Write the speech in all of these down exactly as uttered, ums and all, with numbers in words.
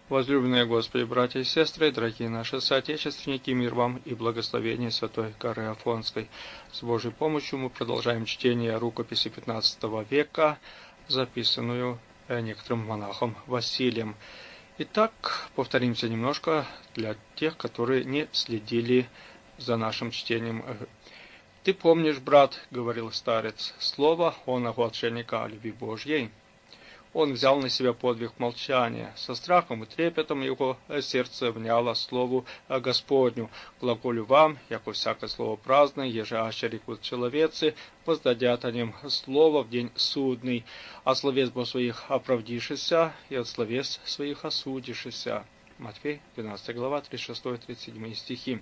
Возлюбленные Господи, братья и сестры, дорогие наши соотечественники, мир вам и благословение Святой горы Афонской. С Божьей помощью мы продолжаем чтение рукописи пятнадцатого века, записанную некоторым монахом Василием. Итак, повторимся немножко для тех, которые не следили за нашим чтением. «Ты помнишь, брат, — говорил старец, — слово оного отшельника о любви Божьей. Он взял на себя подвиг молчания. Со страхом и трепетом его сердце вняло слову Господню. Глаголю вам, яко всякое слово праздное, еже аще рекут человецы, воздадят о нем слово в день судный. От словес бо своих оправдишися, и от словес своих осудишися». Матфей, двенадцатая глава, тридцать шестой тридцать седьмой стихи.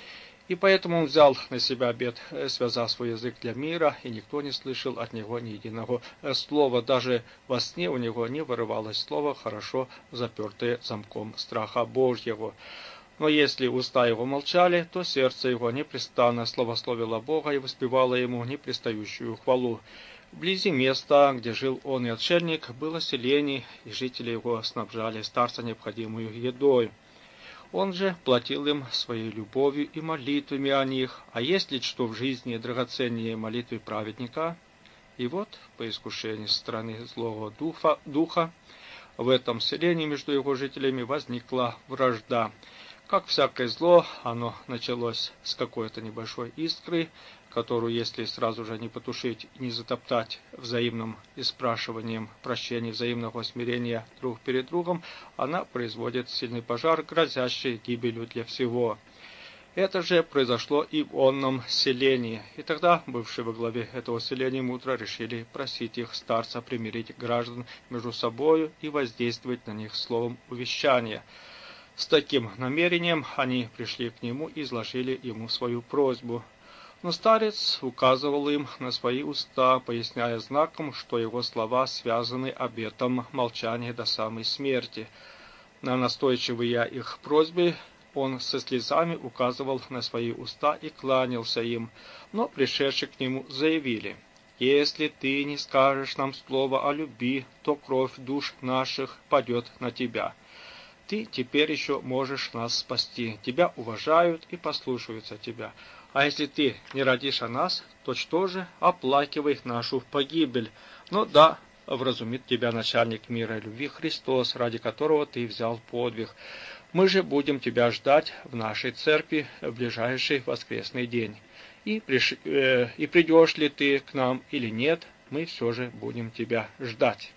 И поэтому он взял на себя обет, связав свой язык для мира, и никто не слышал от него ни единого слова. Даже во сне у него не вырывалось слово, хорошо запертое замком страха Божьего. Но если уста его молчали, то сердце его непрестанно славословило Бога и воспевало ему непрестающую хвалу. Вблизи места, где жил он и отшельник, было селение, и жители его снабжали старца необходимую едой. Он же платил им своей любовью и молитвами о них. А есть ли что в жизни драгоценнее молитвы праведника? И вот, по искушению со стороны злого духа, духа, в этом селении между его жителями возникла вражда. Как всякое зло, оно началось с какой-то небольшой искры, которую, если сразу же не потушить и не затоптать взаимным испрашиванием прощения, взаимного смирения друг перед другом, она производит сильный пожар, грозящий гибелью для всего. Это же произошло и в онном селении. И тогда бывшие во главе этого селения мудро решили просить их старца примирить граждан между собою и воздействовать на них словом увещания. С таким намерением они пришли к нему и изложили ему свою просьбу. Но старец указывал им на свои уста, поясняя знаком, что его слова связаны обетом молчания до самой смерти. На настойчивые их просьбы он со слезами указывал на свои уста и кланялся им, но пришедшие к нему заявили: «Если ты не скажешь нам слова о любви, то кровь душ наших падет на тебя. Ты теперь еще можешь нас спасти, тебя уважают и послушаются тебя. А если ты не родишь о нас, то что же, оплакивай нашу погибель. Но да, вразумит тебя начальник мира и любви Христос, ради которого ты взял подвиг. Мы же будем тебя ждать в нашей церкви в ближайший воскресный день. И, приш... э, и придешь ли ты к нам или нет, мы все же будем тебя ждать».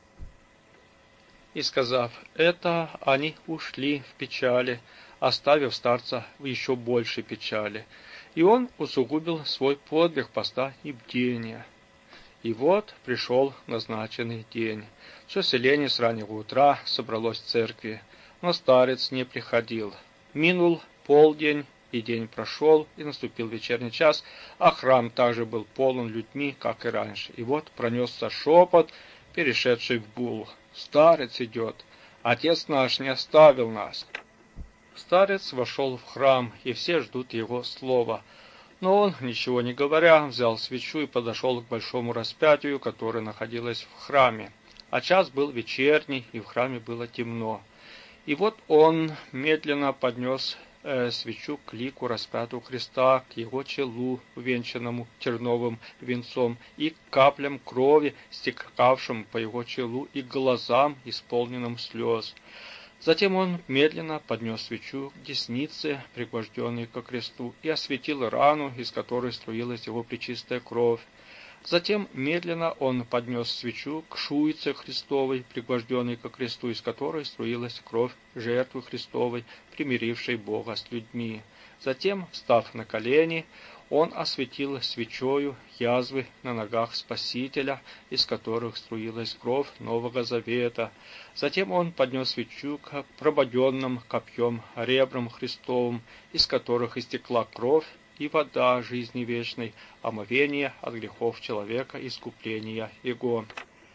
И, сказав это, они ушли в печали, оставив старца в еще большей печали. И он усугубил свой подвиг поста и бдения. И вот пришел назначенный день. Все селение с раннего утра собралось в церкви, но старец не приходил. Минул полдень, и день прошел, и наступил вечерний час, а храм также был полон людьми, как и раньше. И вот пронесся шепот, перешедший в гул: «Старец идет! Отец наш не оставил нас!» Старец вошел в храм, и все ждут его слова. Но он, ничего не говоря, взял свечу и подошел к большому распятию, которое находилось в храме. А час был вечерний, и в храме было темно. И вот он медленно поднес э, свечу к лику распятого Христа, к его челу, увенчанному терновым венцом, и к каплям крови, стекавшим по его челу, и к глазам, исполненным слез. Затем он медленно поднес свечу к деснице, пригвожденной ко кресту, и осветил рану, из которой струилась его пречистая кровь. Затем медленно он поднес свечу к шуйце Христовой, пригвожденной ко кресту, из которой струилась кровь жертвы Христовой, примирившей Бога с людьми. Затем, встав на колени, он осветил свечою язвы на ногах Спасителя, из которых струилась кровь Нового Завета. Затем он поднес свечу к прободенным копьем ребрам Христовым, из которых истекла кровь и вода жизни вечной, омовение от грехов человека, искупления его.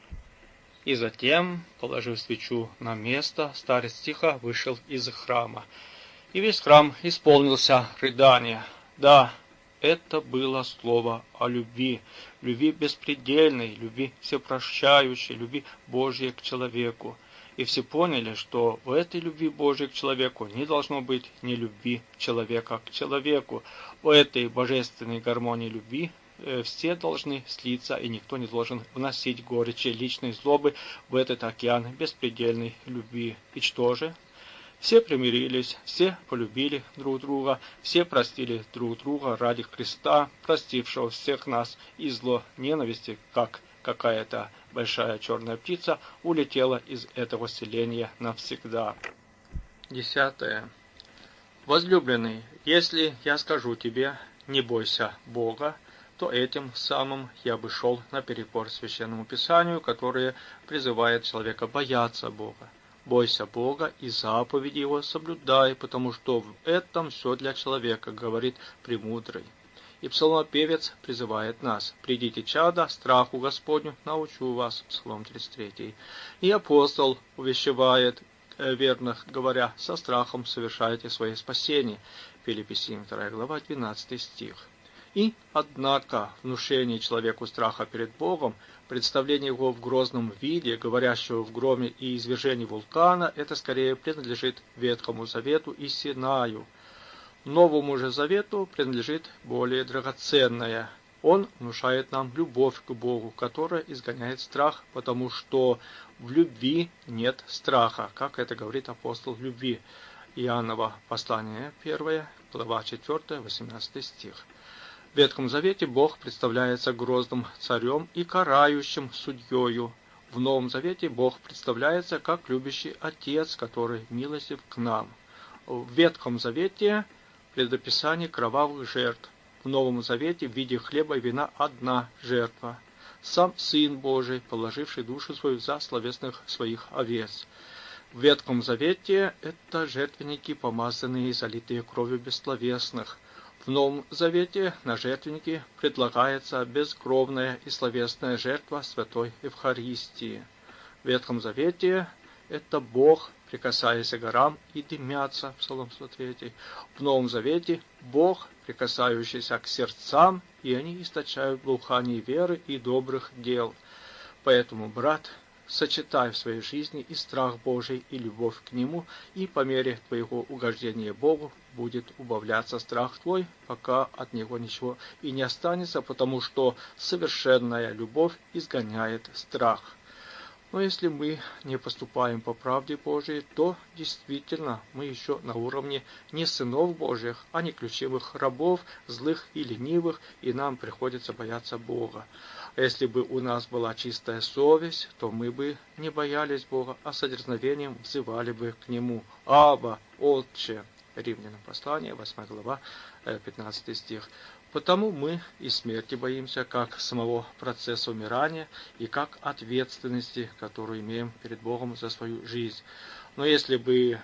И затем, положив свечу на место, старец тихо вышел из храма. И весь храм исполнился рыдания. Да, это было слово о любви, любви беспредельной, любви всепрощающей, любви Божьей к человеку. И все поняли, что в этой любви Божией к человеку не должно быть ни любви человека к человеку. В этой божественной гармонии любви все должны слиться, и никто не должен вносить горечи личной злобы в этот океан беспредельной любви. И что же? Все примирились, все полюбили друг друга, все простили друг друга ради Христа, простившего всех нас, и зло ненависти, как какая-то большая черная птица, улетела из этого селения навсегда. Десятое. Возлюбленный, если я скажу тебе, не бойся Бога, то этим самым я бы шел наперекор Священному Писанию, которое призывает человека бояться Бога. Бойся Бога и заповеди Его соблюдай, потому что в этом все для человека, говорит Премудрый. И псалмопевец призывает нас: «Придите, чада, страху Господню, научу вас», Псалом тридцать три. И апостол увещевает верных, говоря: «Со страхом совершайте свое спасение», Филиппийцам вторая глава, двенадцатый стих. И, однако, внушение человеку страха перед Богом, представление его в грозном виде, говорящего в громе и извержении вулкана, это скорее принадлежит Ветхому Завету и Синаю. Новому же Завету принадлежит более драгоценное. Он внушает нам любовь к Богу, которая изгоняет страх, потому что в любви нет страха, как это говорит апостол любви. Иоанново послание первое, глава четвёртая, восемнадцатый стих. В Ветхом Завете Бог представляется грозным царем и карающим судьею. В Новом Завете Бог представляется как любящий Отец, который милостив к нам. В Ветхом Завете предописание кровавых жертв. В Новом Завете в виде хлеба и вина одна жертва. Сам Сын Божий, положивший душу свою за словесных своих овец. В Ветхом Завете это жертвенники, помазанные и залитые кровью бессловесных. В Новом Завете на жертвеннике предлагается бескровная и словесная жертва Святой Евхаристии. В Ветхом Завете это Бог, прикасаясь к горам, и дымятся, Псалом сто три. В Новом Завете Бог, прикасающийся к сердцам, и они источают благоухание веры и добрых дел. Поэтому, брат, сочетай в своей жизни и страх Божий, и любовь к Нему, и по мере твоего угождения Богу будет убавляться страх твой, пока от Него ничего и не останется, потому что совершенная любовь изгоняет страх. Но если мы не поступаем по правде Божией, то действительно мы еще на уровне не сынов Божьих, а не ключевых рабов, злых и ленивых, и нам приходится бояться Бога. А если бы у нас была чистая совесть, то мы бы не боялись Бога, а с дерзновением взывали бы к Нему. Аба, Отче. Римлянам послание, восьмая глава, пятнадцатый стих. Потому мы и смерти боимся, как самого процесса умирания, и как ответственности, которую имеем перед Богом за свою жизнь. Но если бы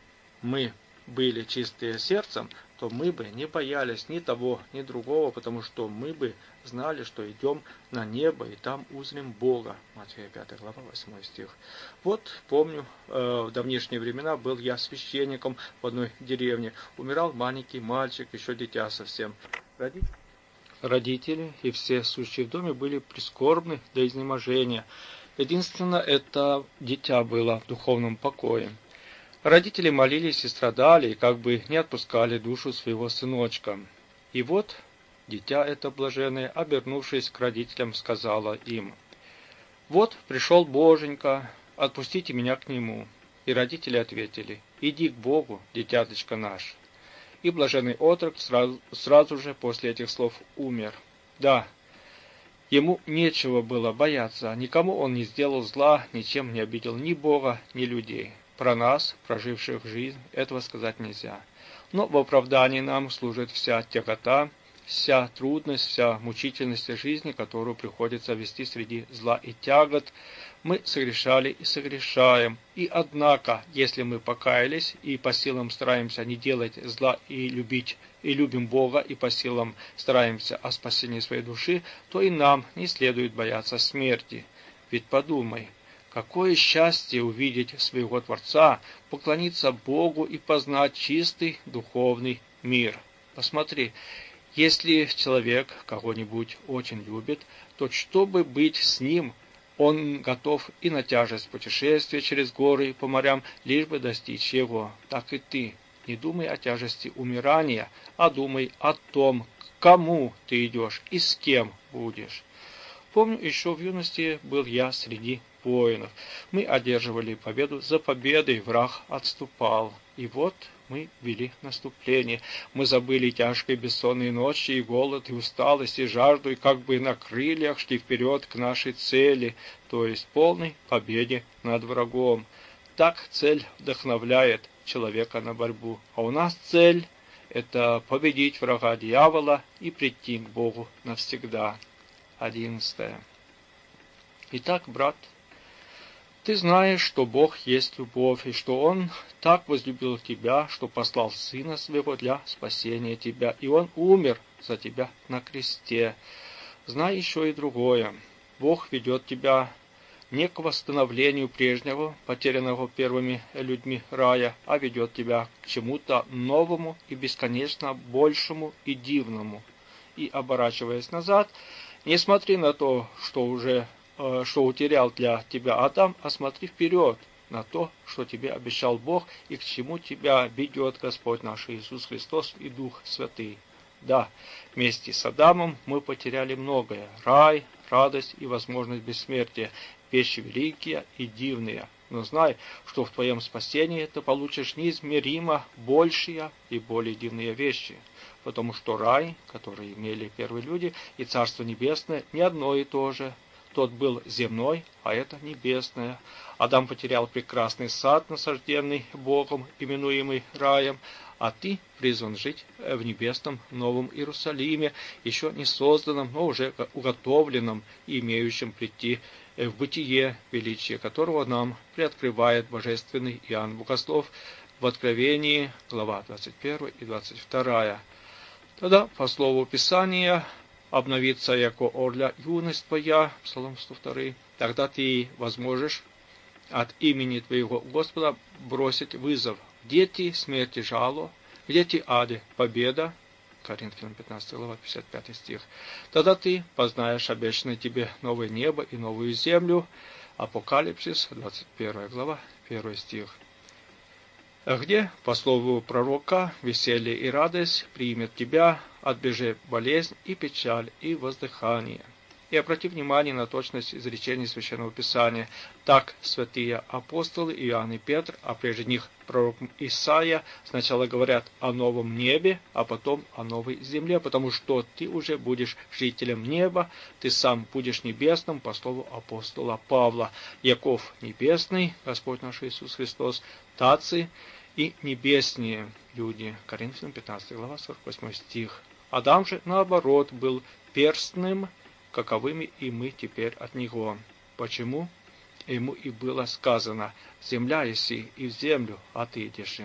мы были чистые сердцем, то мы бы не боялись ни того, ни другого, потому что мы бы знали, что идем на небо, и там узрим Бога. Матфея пятая глава, восьмой стих. Вот, помню, в давнишние времена был я священником в одной деревне. Умирал маленький мальчик, еще дитя совсем. Родители и все сущие в доме были прискорбны до изнеможения. Единственное, это дитя было в духовном покое. Родители молились и страдали, и как бы не отпускали душу своего сыночка. И вот дитя это блаженное, обернувшись к родителям, сказала им: «Вот пришел Боженька, отпустите меня к нему». И родители ответили: «Иди к Богу, дитяточка наш». И блаженный отрок сразу, сразу же после этих слов умер. Да, ему нечего было бояться, никому он не сделал зла, ничем не обидел ни Бога, ни людей. Про нас, проживших жизнь, этого сказать нельзя. Но в оправдании нам служит вся тягота, вся трудность, вся мучительность жизни, которую приходится вести среди зла и тягот. Мы согрешали и согрешаем. И однако, если мы покаялись и по силам стараемся не делать зла и любить, и любим Бога, и по силам стараемся о спасении своей души, то и нам не следует бояться смерти. Ведь подумай, какое счастье увидеть своего Творца, поклониться Богу и познать чистый духовный мир. Посмотри, если человек кого-нибудь очень любит, то чтобы быть с ним, Он готов и на тяжесть путешествия через горы и по морям, лишь бы достичь его. Так и ты. Не думай о тяжести умирания, а думай о том, к кому ты идешь и с кем будешь. Помню, еще в юности был я среди воинов. Мы одерживали победу за победой, враг отступал. И вот мы вели наступление. Мы забыли тяжкие бессонные ночи, и голод, и усталость, и жажду, и как бы на крыльях шли вперед к нашей цели, то есть полной победе над врагом. Так цель вдохновляет человека на борьбу. А у нас цель – это победить врага дьявола и прийти к Богу навсегда. Одиннадцатое. Итак, брат, ты знаешь, что Бог есть любовь, и что Он так возлюбил тебя, что послал Сына Своего для спасения тебя, и Он умер за тебя на кресте. Знай еще и другое. Бог ведет тебя не к восстановлению прежнего, потерянного первыми людьми рая, а ведет тебя к чему-то новому и бесконечно большему и дивному. И, оборачиваясь назад, не смотри на то, что уже э, что утерял для тебя Адам, а смотри вперед на то, что тебе обещал Бог и к чему тебя ведет Господь наш Иисус Христос и Дух Святый. Да, вместе с Адамом мы потеряли многое: рай, радость и возможность бессмертия, вещи великие и дивные. Но знай, что в твоем спасении ты получишь неизмеримо большие и более дивные вещи. Потому что рай, который имели первые люди, и Царство Небесное не одно и то же. Тот был земной, а это небесное. Адам потерял прекрасный сад, насажденный Богом, именуемый раем, а ты призван жить в небесном Новом Иерусалиме, еще не созданном, но уже уготовленном и имеющем прийти в бытие, величие которого нам приоткрывает божественный Иоанн Богослов в Откровении, глава двадцать первая и двадцать вторая. Тогда, по слову Писания, обновится яко орля юность твоя, Псалом сто два, тогда ты возможешь от имени твоего Господа бросить вызов. Где ты смерти жало, где ты аде победа, Коринфянам пятнадцатая глава, пятьдесят пятый стих. Тогда ты познаешь обещанное тебе новое небо и новую землю, Апокалипсис, двадцать первая глава, первый стих. Где, по слову пророка, веселье и радость примет тебя, отбежи болезнь и печаль и воздыхание. И обрати внимание на точность изречений Священного Писания. Так святые апостолы Иоанн и Петр, а прежде них пророк Исаия, сначала говорят о новом небе, а потом о новой земле, потому что ты уже будешь жителем неба, ты сам будешь небесным, по слову апостола Павла. Яков небесный, Господь наш Иисус Христос, тацы и небесные люди. Коринфянам пятнадцатая глава, сорок восьмой стих. Адам же, наоборот, был перстным, каковыми и мы теперь от него. Почему? Ему и было сказано: земля еси, и в землю отыдешь.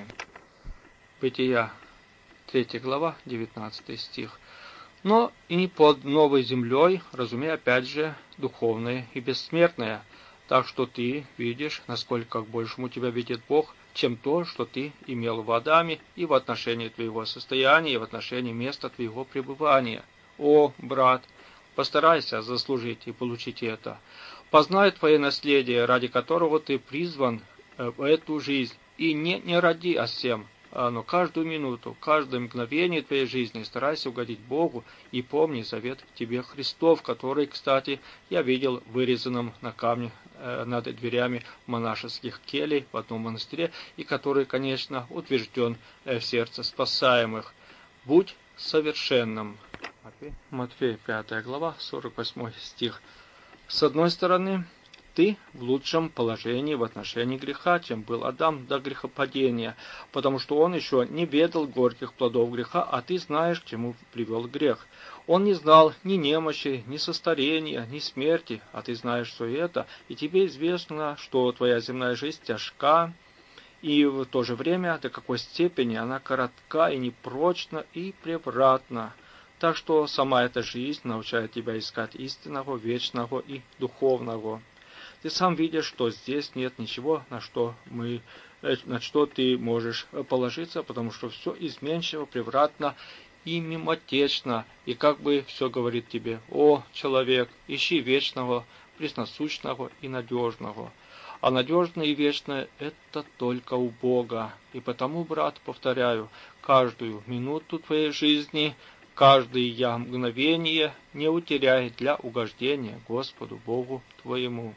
Бытия, третья глава, девятнадцатый стих. Но и не под новой землей, разумея, опять же, духовное и бессмертное. Так что ты видишь, насколько к большему тебя видит Бог, чем то, что ты имел в Адаме, и в отношении твоего состояния, и в отношении места твоего пребывания. О, брат, постарайся заслужить и получить это. Познай твое наследие, ради которого ты призван в эту жизнь. И не, не ради о всем, но каждую минуту, каждое мгновение твоей жизни старайся угодить Богу и помни завет тебе Христов, который, кстати, я видел вырезанным на камне э, над дверями монашеских келей в одном монастыре, и который, конечно, утвержден э, в сердце спасаемых. Будь совершенным. Матфея, пятая глава, сорок восьмой стих. С одной стороны, ты в лучшем положении в отношении греха, чем был Адам до грехопадения, потому что он еще не ведал горьких плодов греха, а ты знаешь, к чему привел грех. Он не знал ни немощи, ни состарения, ни смерти, а ты знаешь все это, и тебе известно, что твоя земная жизнь тяжка, и в то же время до какой степени она коротка и непрочна и превратна. Так что сама эта жизнь научает тебя искать истинного, вечного и духовного. Ты сам видишь, что здесь нет ничего, на что мы, на что ты можешь положиться, потому что все изменчиво, превратно и мимотечно, и как бы все говорит тебе: о, человек, ищи вечного, пресносущного и надежного. А надежное и вечное – это только у Бога. И потому, брат, повторяю, каждую минуту твоей жизни, каждое я мгновение не утеряй для угождения Господу Богу твоему.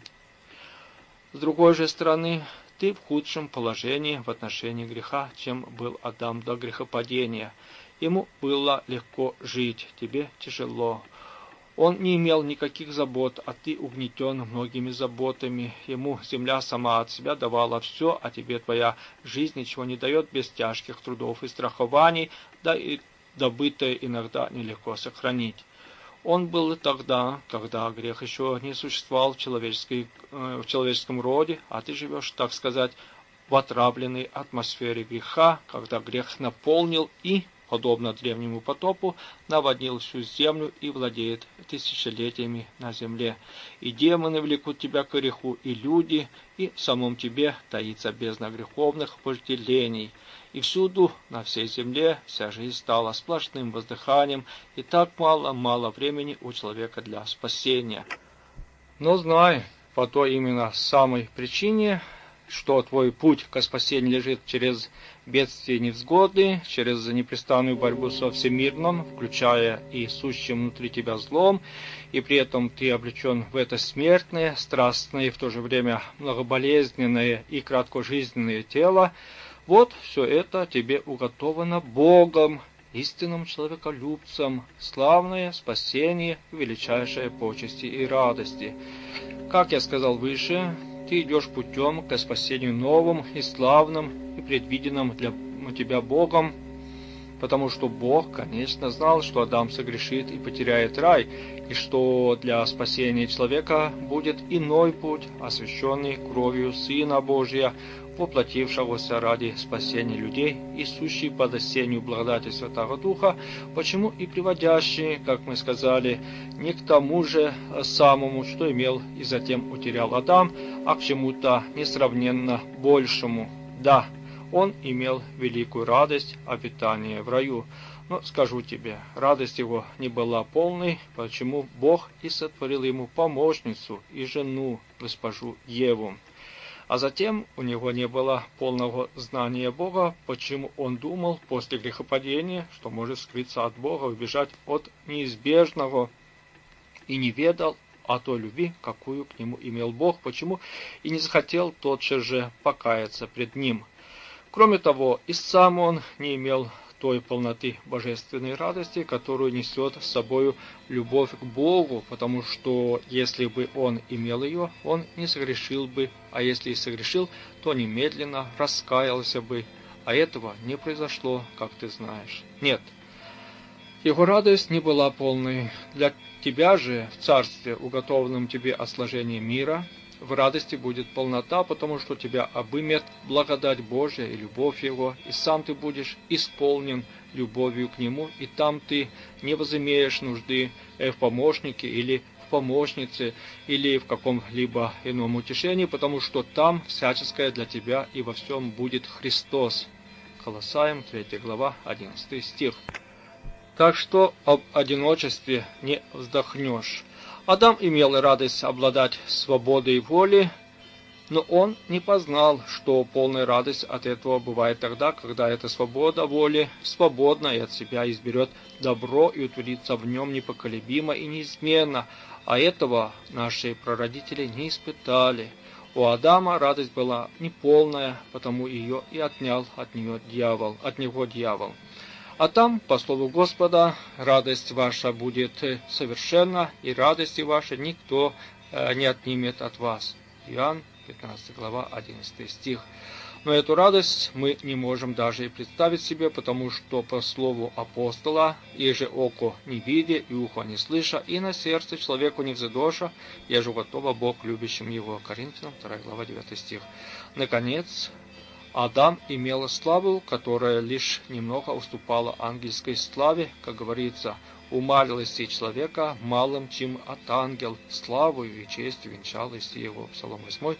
С другой же стороны, ты в худшем положении в отношении греха, чем был Адам до грехопадения. Ему было легко жить, тебе тяжело. Он не имел никаких забот, а ты угнетен многими заботами. Ему земля сама от себя давала все, а тебе твоя жизнь ничего не дает без тяжких трудов и страхований, да и добытое иногда нелегко сохранить. Он был тогда, когда грех еще не существовал в, человеческой, э, в человеческом роде, а ты живешь, так сказать, в отравленной атмосфере греха, когда грех наполнил и, подобно древнему потопу, наводнил всю землю и владеет тысячелетиями на земле. И демоны влекут тебя к греху, и люди, и в самом тебе таится бездна греховных вожделений. И всюду, на всей земле, вся жизнь стала сплошным воздыханием, и так мало-мало времени у человека для спасения. Но знай, по той именно самой причине, что твой путь к спасению лежит через бедствия и невзгоды, через непрестанную борьбу со всемирным, включая и сущим внутри тебя злом, и при этом ты облечен в это смертное, страстное и в то же время многоболезненное и краткожизненное тело. Вот все это тебе уготовано Богом, истинным человеколюбцем, славное спасение и величайшие почести и радости. Как я сказал выше, ты идешь путем к спасению новым и славным и предвиденным для тебя Богом, потому что Бог, конечно, знал, что Адам согрешит и потеряет рай, и что для спасения человека будет иной путь, освященный кровью Сына Божия, воплотившегося ради спасения людей и сущий под осенью благодати Святого Духа, почему и приводящий, как мы сказали, не к тому же самому, что имел и затем утерял Адам, а к чему-то несравненно большему. Да, он имел великую радость обитания в раю, но скажу тебе, радость его не была полной, почему Бог и сотворил ему помощницу и жену, госпожу Еву. А затем у него не было полного знания Бога, почему он думал после грехопадения, что может скрыться от Бога, убежать от неизбежного, и не ведал о той любви, какую к нему имел Бог, почему и не захотел тотчас же покаяться пред ним. Кроме того, и сам он не имел той полноты божественной радости, которую несет с собою любовь к Богу, потому что если бы он имел ее, он не согрешил бы, а если и согрешил, то немедленно раскаялся бы, а этого не произошло, как ты знаешь. Нет, его радость не была полной. Для тебя же в царстве, уготованном тебе от сложения мира, в радости будет полнота, потому что тебя обымет благодать Божия и любовь Его, и сам ты будешь исполнен любовью к Нему, и там ты не возымеешь нужды в помощнике или в помощнице, или в каком-либо ином утешении, потому что там всяческое для тебя и во всем будет Христос. Колоссаям, третья глава, одиннадцатый стих. Так что об одиночестве не вздохнешь. Адам имел радость обладать свободой воли, но он не познал, что полная радость от этого бывает тогда, когда эта свобода воли свободна и от себя изберет добро и утвердится в нем непоколебимо и неизменно, а этого наши прародители не испытали. У Адама радость была неполная, потому ее и отнял от нее дьявол, от него дьявол. А там, по слову Господа, радость ваша будет совершенна, и радости вашей никто э, не отнимет от вас. Иоанн, пятнадцатая глава, одиннадцатый стих. Но эту радость мы не можем даже и представить себе, потому что, по слову апостола, еже око не видя и ухо не слыша, и на сердце человеку не взыдоша, еже готово Бог любящим его. Коринфянам, вторая глава, девятый стих. Наконец, Адам имел славу, которая лишь немного уступала ангельской славе, как говорится, умалилось и человека малым, чем от ангел, славою и честью венчалось его. Псалом восьмой,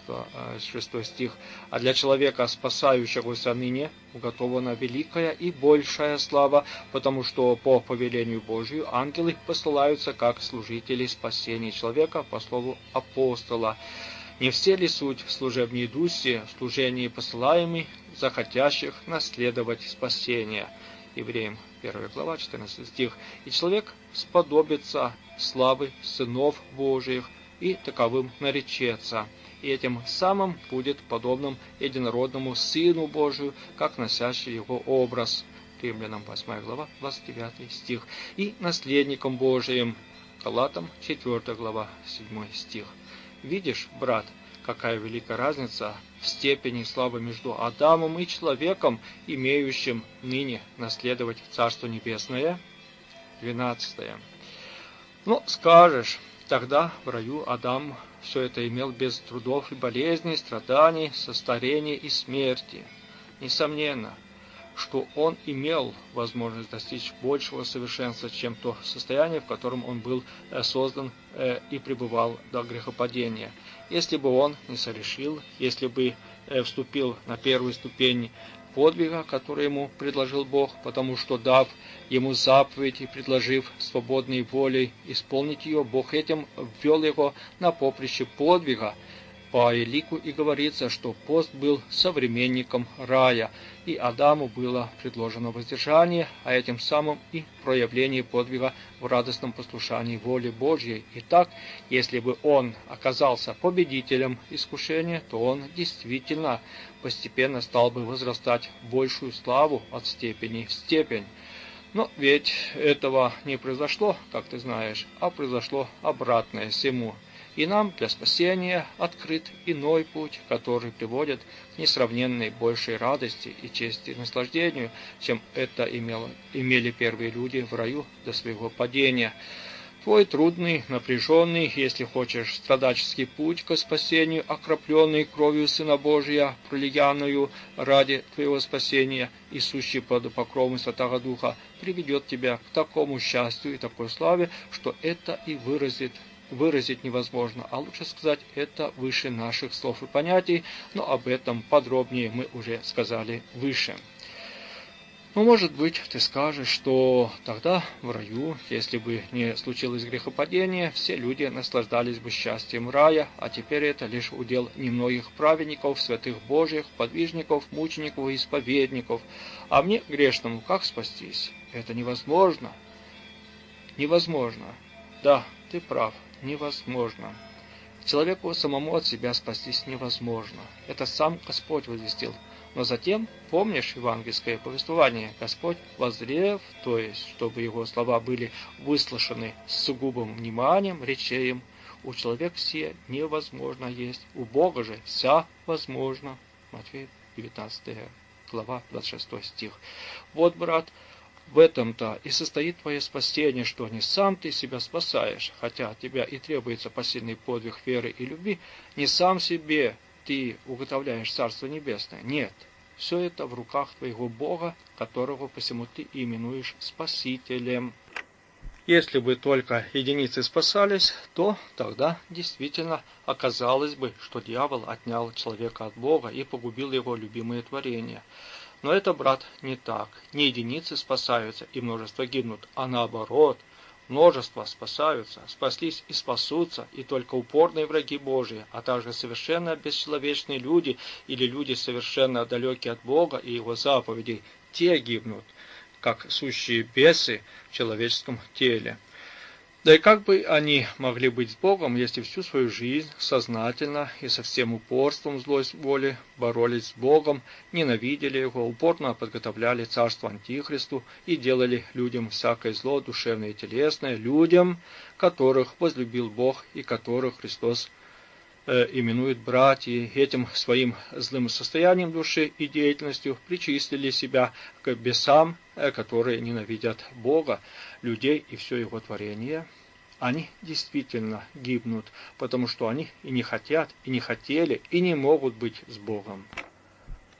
шестой стих. А для человека, спасающегося ныне, уготована великая и большая слава, потому что по повелению Божию ангелы посылаются как служители спасения человека по слову апостола. Не все ли суть в служебной дусе, в служении посылаемый, захотящих наследовать спасение? Евреям первая глава, четырнадцатый стих. И человек сподобится славы сынов Божиих, и таковым наречется. И этим самым будет подобным единородному Сыну Божию, как носящий его образ. Римлянам восьмая глава, двадцать девятый стих. И наследником Божиим. Галатам четвёртая глава, седьмой стих. Видишь, брат, какая великая разница в степени славы между Адамом и человеком, имеющим ныне наследовать Царство Небесное? двенадцатое. Ну, скажешь, тогда в раю Адам все это имел без трудов и болезней, страданий, состарения и смерти. Несомненно, что он имел возможность достичь большего совершенства, чем то состояние, в котором он был создан и пребывал до грехопадения. Если бы он не совершил, если бы вступил на первую ступень подвига, который ему предложил Бог, потому что, дав ему заповедь и предложив свободной волей исполнить ее, Бог этим ввел его на поприще подвига. По элику и говорится, что пост был современником рая, и Адаму было предложено воздержание, а этим самым и проявление подвига в радостном послушании воле Божьей. Итак, если бы он оказался победителем искушения, то он действительно постепенно стал бы возрастать в большую славу от степени в степень. Но ведь этого не произошло, как ты знаешь, а произошло обратное всему. И нам для спасения открыт иной путь, который приводит к несравненной большей радости и чести и наслаждению, чем это имело, имели первые люди в раю до своего падения. Твой трудный, напряженный, если хочешь, страдаческий путь к спасению, окропленный кровью Сына Божия, пролиянную ради твоего спасения и сущий под покровом Святого Духа, приведет тебя к такому счастью и такой славе, что это и выразит выразить невозможно, а лучше сказать, это выше наших слов и понятий, но об этом подробнее мы уже сказали выше. Ну, может быть, ты скажешь, что тогда в раю, если бы не случилось грехопадение, все люди наслаждались бы счастьем рая, а теперь это лишь удел немногих праведников, святых Божьих, подвижников, мучеников и исповедников. А мне, грешному, как спастись? Это невозможно. Невозможно. Да, ты прав. Невозможно. Человеку самому от себя спастись невозможно. Это сам Господь возвестил. Но затем, помнишь евангельское повествование, Господь, воззрев, то есть, чтобы его слова были выслушаны с сугубым вниманием, речеем, у человека все невозможно есть, у Бога же вся возможно. Матфея девятнадцатая глава, двадцать шестой стих. Вот, брат, в этом-то и состоит твое спасение, что не сам ты себя спасаешь, хотя от тебя и требуется посильный подвиг веры и любви, не сам себе ты уготовляешь Царство Небесное. Нет, все это в руках твоего Бога, которого посему ты именуешь Спасителем. Если бы только единицы спасались, то тогда действительно оказалось бы, что дьявол отнял человека от Бога и погубил его любимые творения. Но это, брат, не так. Не единицы спасаются и множество гибнут, а наоборот, множество спасаются, спаслись и спасутся, и только упорные враги Божии, а также совершенно бесчеловечные люди или люди совершенно далекие от Бога и Его заповедей, те гибнут, как сущие бесы в человеческом теле. Да и как бы они могли быть с Богом, если всю свою жизнь сознательно и со всем упорством злой воли боролись с Богом, ненавидели Его, упорно подготовляли царство Антихристу и делали людям всякое зло, душевное и телесное, людям, которых возлюбил Бог и которых Христос э, именует братья, этим своим злым состоянием души и деятельностью причислили себя к бесам, э, которые ненавидят Бога, людей и все Его творение. Они действительно гибнут, потому что они и не хотят, и не хотели, и не могут быть с Богом.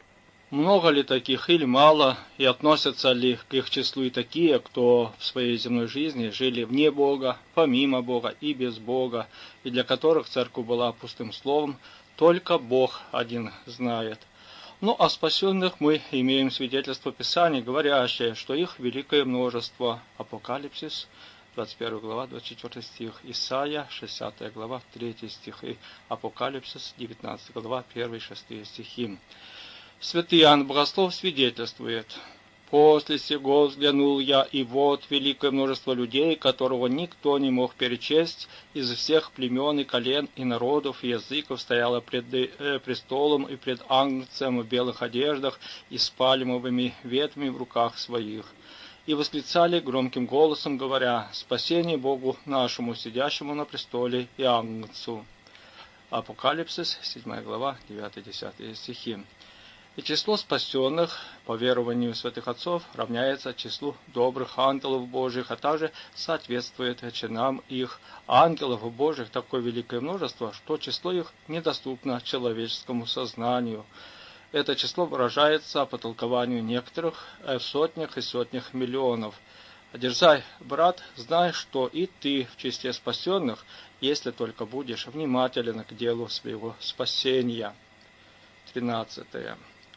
Много ли таких или мало, и относятся ли к их числу и такие, кто в своей земной жизни жили вне Бога, помимо Бога и без Бога, и для которых церковь была пустым словом, только Бог один знает. Ну, о спасенных мы имеем свидетельство Писания, говорящее, что их великое множество. Апокалипсис, двадцать первая глава, двадцать четвёртый стих, Исайя, шестидесятая глава, третий стих, и Апокалипсис, девятнадцатая глава, первый и шестые стихи. Святый Иоанн Богослов свидетельствует: «После сего взглянул я, и вот великое множество людей, которого никто не мог перечесть, из всех племен и колен, и народов, и языков, стояло пред престолом и пред Агнцем в белых одеждах и с пальмовыми ветвями в руках своих. И восклицали громким голосом, говоря: спасение Богу нашему, сидящему на престоле, и Агнцу». Апокалипсис, седьмая глава, девятый-десятый стихи. И число спасенных, по верованию святых отцов, равняется числу добрых ангелов Божьих, а также соответствует чинам их. Ангелов Божьих такое великое множество, что число их недоступно человеческому сознанию. Это число выражается по толкованию некоторых в сотнях и сотнях миллионов. Дерзай, брат, знай, что и ты в числе спасенных, если только будешь внимателен к делу своего спасения. тринадцатое.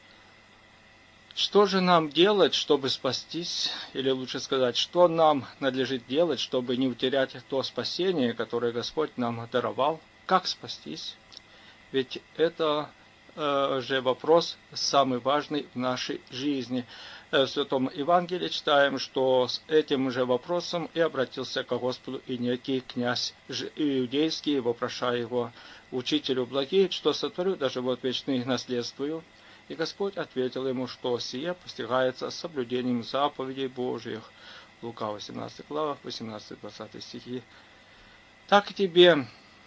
Что же нам делать, чтобы спастись, или лучше сказать, что нам надлежит делать, чтобы не утерять то спасение, которое Господь нам даровал? Как спастись? Ведь это э, же вопрос самый важный в нашей жизни. В Святом Евангелии читаем, что с этим же вопросом и обратился к Господу и некий князь иудейский, вопрошая его: «Учителю благий, что сотворю, да живот вечный наследствую». И Господь ответил ему, что сие постигается соблюдением заповедей Божьих. Лука, восемнадцатая глава, восемнадцатый-двадцатый стихи. Так и тебе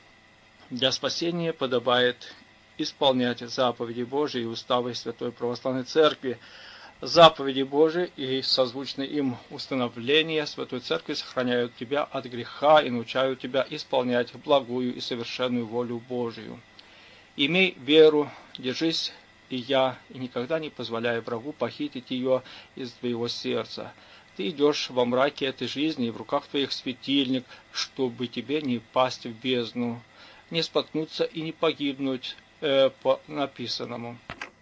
для спасения подобает исполнять заповеди Божьи и уставы Святой Православной Церкви. Заповеди Божьи и созвучные им установления Святой Церкви сохраняют тебя от греха и научают тебя исполнять благую и совершенную волю Божию. Имей веру, держись и я, и никогда не позволяй врагу похитить ее из твоего сердца. Ты идешь во мраке этой жизни, и в руках твоих светильник, чтобы тебе не пасть в бездну, не споткнуться и не погибнуть э, по написанному.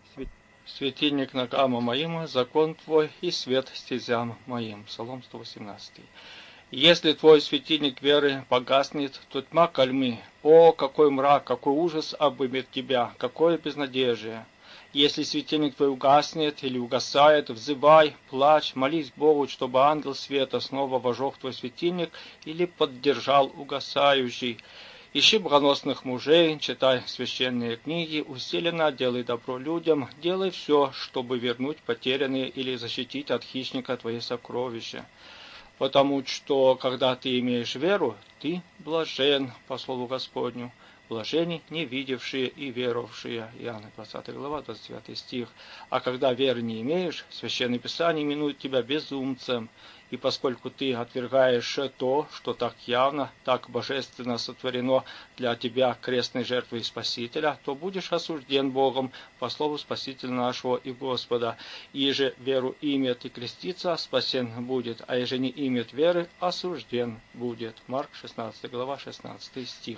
Светильник ногам моим, закон твой и свет стезям моим. Псалом сто восемнадцатый. Если твой светильник веры погаснет, то тьма кольмы. О, какой мрак, какой ужас обымет тебя, какое безнадежие! Если светильник твой угаснет или угасает, взывай, плачь, молись Богу, чтобы ангел света снова вожег твой светильник или поддержал угасающий. Ищи богоносных мужей, читай священные книги, усиленно делай добро людям, делай все, чтобы вернуть потерянные или защитить от хищника твои сокровища. Потому что, когда ты имеешь веру, ты блажен, по слову Господню. Блажени, не видевшие и веровавшие. Иоанна двадцатая глава, двадцать девятый стих. А когда веры не имеешь, Священное Писание именует тебя безумцем. И поскольку ты отвергаешь то, что так явно, так божественно сотворено для тебя крестной жертвой Спасителя, то будешь осужден Богом по слову Спасителя нашего и Господа. Иже веру имет и крестится, спасен будет, а еже не имет веры, осужден будет. Марк шестнадцатая глава, шестнадцатый стих.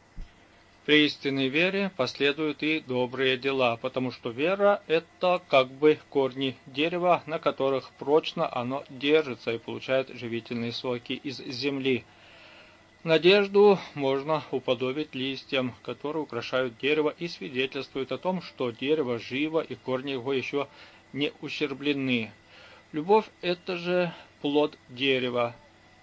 При истинной вере последуют и добрые дела, потому что вера – это как бы корни дерева, на которых прочно оно держится и получает живительные соки из земли. Надежду можно уподобить листьям, которые украшают дерево и свидетельствуют о том, что дерево живо и корни его еще не ущерблены. Любовь – это же плод дерева,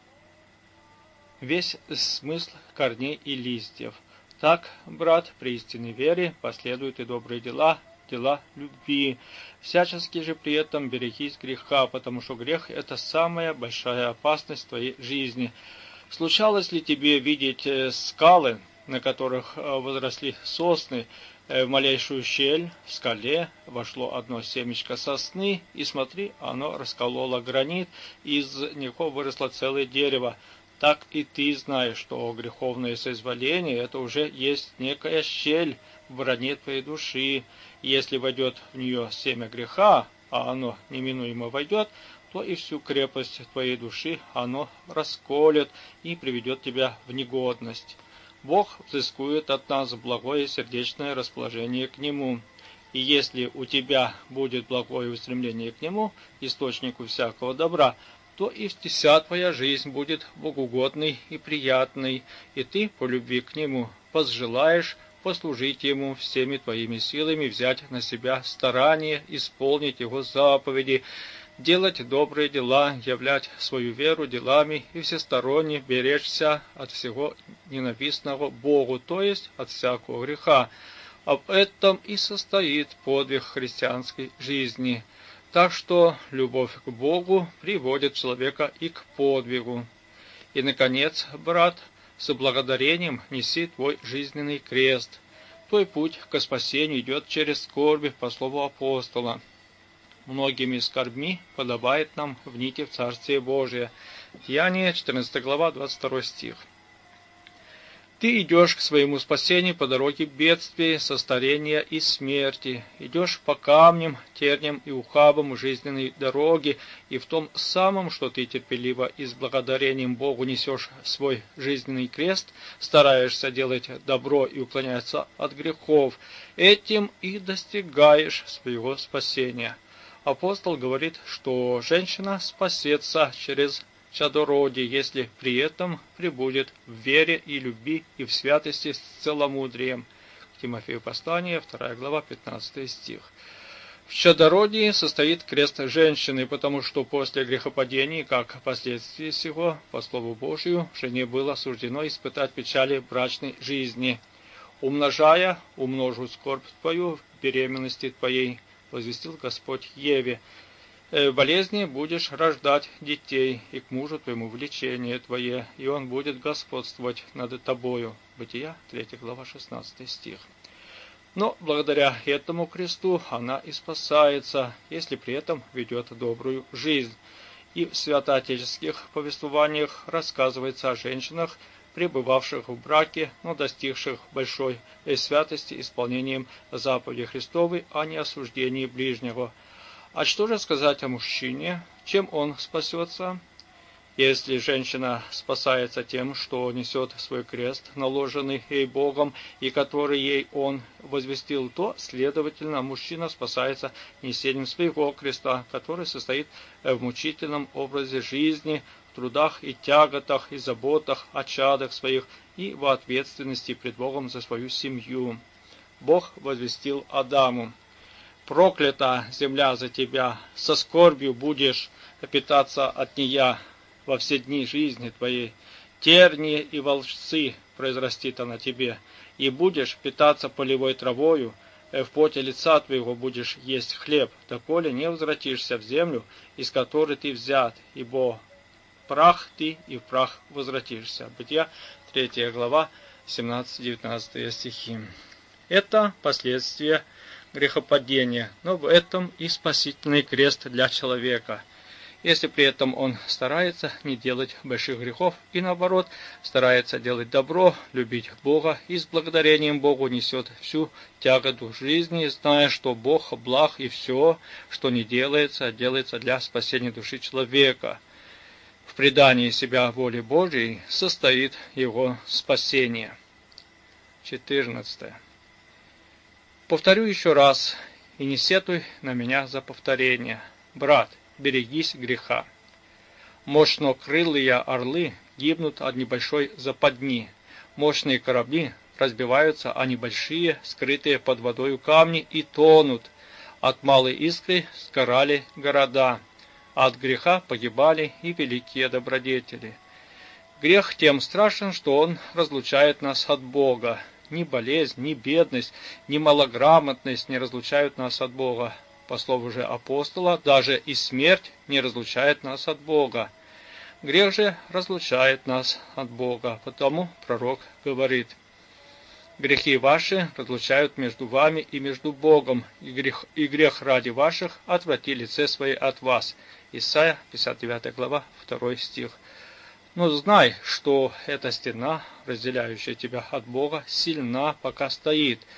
весь смысл корней и листьев. Так, брат, при истинной вере последуют и добрые дела, дела любви. Всячески же при этом берегись греха, потому что грех – это самая большая опасность в твоей жизни. Случалось ли тебе видеть скалы, на которых возросли сосны? В малейшую щель в скале вошло одно семечко сосны, и смотри, оно раскололо гранит, и из него выросло целое дерево. Так и ты знаешь, что греховное соизволение – это уже есть некая щель в броне твоей души. Если войдет в нее семя греха, а оно неминуемо войдет, то и всю крепость твоей души оно расколет и приведет тебя в негодность. Бог взыскует от нас благое сердечное расположение к Нему. И если у тебя будет благое устремление к Нему, источнику всякого добра, то и вся твоя жизнь будет богоугодной и приятной, и ты по любви к Нему возжелаешь послужить Ему всеми твоими силами, взять на себя старание, исполнить Его заповеди, делать добрые дела, являть свою веру делами и всесторонне беречься от всего ненавистного Богу, то есть от всякого греха. Об этом и состоит подвиг христианской жизни. Так что любовь к Богу приводит человека и к подвигу. И, наконец, брат, с благодарением неси твой жизненный крест. Твой путь к спасению идет через скорби, по слову апостола. Многими скорбьми подобает нам внити в Царствие Божие. Деяние, четырнадцатая глава, двадцать второй стих. Ты идешь к своему спасению по дороге бедствия, состарения и смерти. Идешь по камням, терням и ухабам жизненной дороги, и в том самом, что ты терпеливо и с благодарением Богу несешь свой жизненный крест, стараешься делать добро и уклоняться от грехов, этим и достигаешь своего спасения. Апостол говорит, что женщина спасется через чадородие, если при этом пребудет в вере и любви и в святости с целомудрием. К Тимофею послание, вторая глава, пятнадцатый стих. В чадородии состоит крест женщины, потому что после грехопадения, как последствие сего, по слову Божию, жене было суждено испытать печали брачной жизни. Умножая, умножу скорбь твою в беременности твоей, возвестил Господь Еве. В болезни будешь рождать детей, и к мужу твоему влечение твое, и он будет господствовать над тобою. Бытия, третья глава, шестнадцатый стих. Но благодаря этому кресту она и спасается, если при этом ведет добрую жизнь. И в святоотеческих повествованиях рассказывается о женщинах, пребывавших в браке, но достигших большой святости исполнением заповеди Христовой, а не осуждении ближнего. А что же сказать о мужчине? Чем он спасется? Если женщина спасается тем, что несет свой крест, наложенный ей Богом, и который ей он возвестил, то, следовательно, мужчина спасается несением своего креста, который состоит в мучительном образе жизни, в трудах и тяготах, и заботах о чадах своих, и в ответственности пред Богом за свою семью. Бог возвестил Адаму: «Проклята земля за тебя, со скорбью будешь питаться от нея во все дни жизни твоей. Тернии и волчцы произрастит она тебе, и будешь питаться полевой травою, в поте лица твоего будешь есть хлеб, доколе не возвратишься в землю, из которой ты взят, ибо прах ты, и в прах возвратишься». Бытия, третья глава, семнадцатый-девятнадцатый стихи. Это последствия грехопадения, но в этом и спасительный крест для человека. Если при этом он старается не делать больших грехов и, наоборот, старается делать добро, любить Бога и с благодарением Богу несет всю тяготу жизни, зная, что Бог благ, и все, что не делается, делается для спасения души человека. В предании себя воле Божией состоит его спасение. четырнадцатое. Повторю еще раз, и не сетуй на меня за повторение. Брат, берегись греха. Мощнокрылые орлы гибнут от небольшой западни. Мощные корабли разбиваются о небольшие, скрытые под водою камни, и тонут. От малой искры сгорали города, а от греха погибали и великие добродетели. Грех тем страшен, что он разлучает нас от Бога. Ни болезнь, ни бедность, ни малограмотность не разлучают нас от Бога. По слову же апостола, даже и смерть не разлучает нас от Бога. Грех же разлучает нас от Бога, потому пророк говорит: «Грехи ваши разлучают между вами и между Богом, и грех, и грех ради ваших отврати лице свои от вас». Исайя, пятьдесят девятая глава, второй стих. Но знай, что эта стена, разделяющая тебя от Бога, сильна, пока стоит.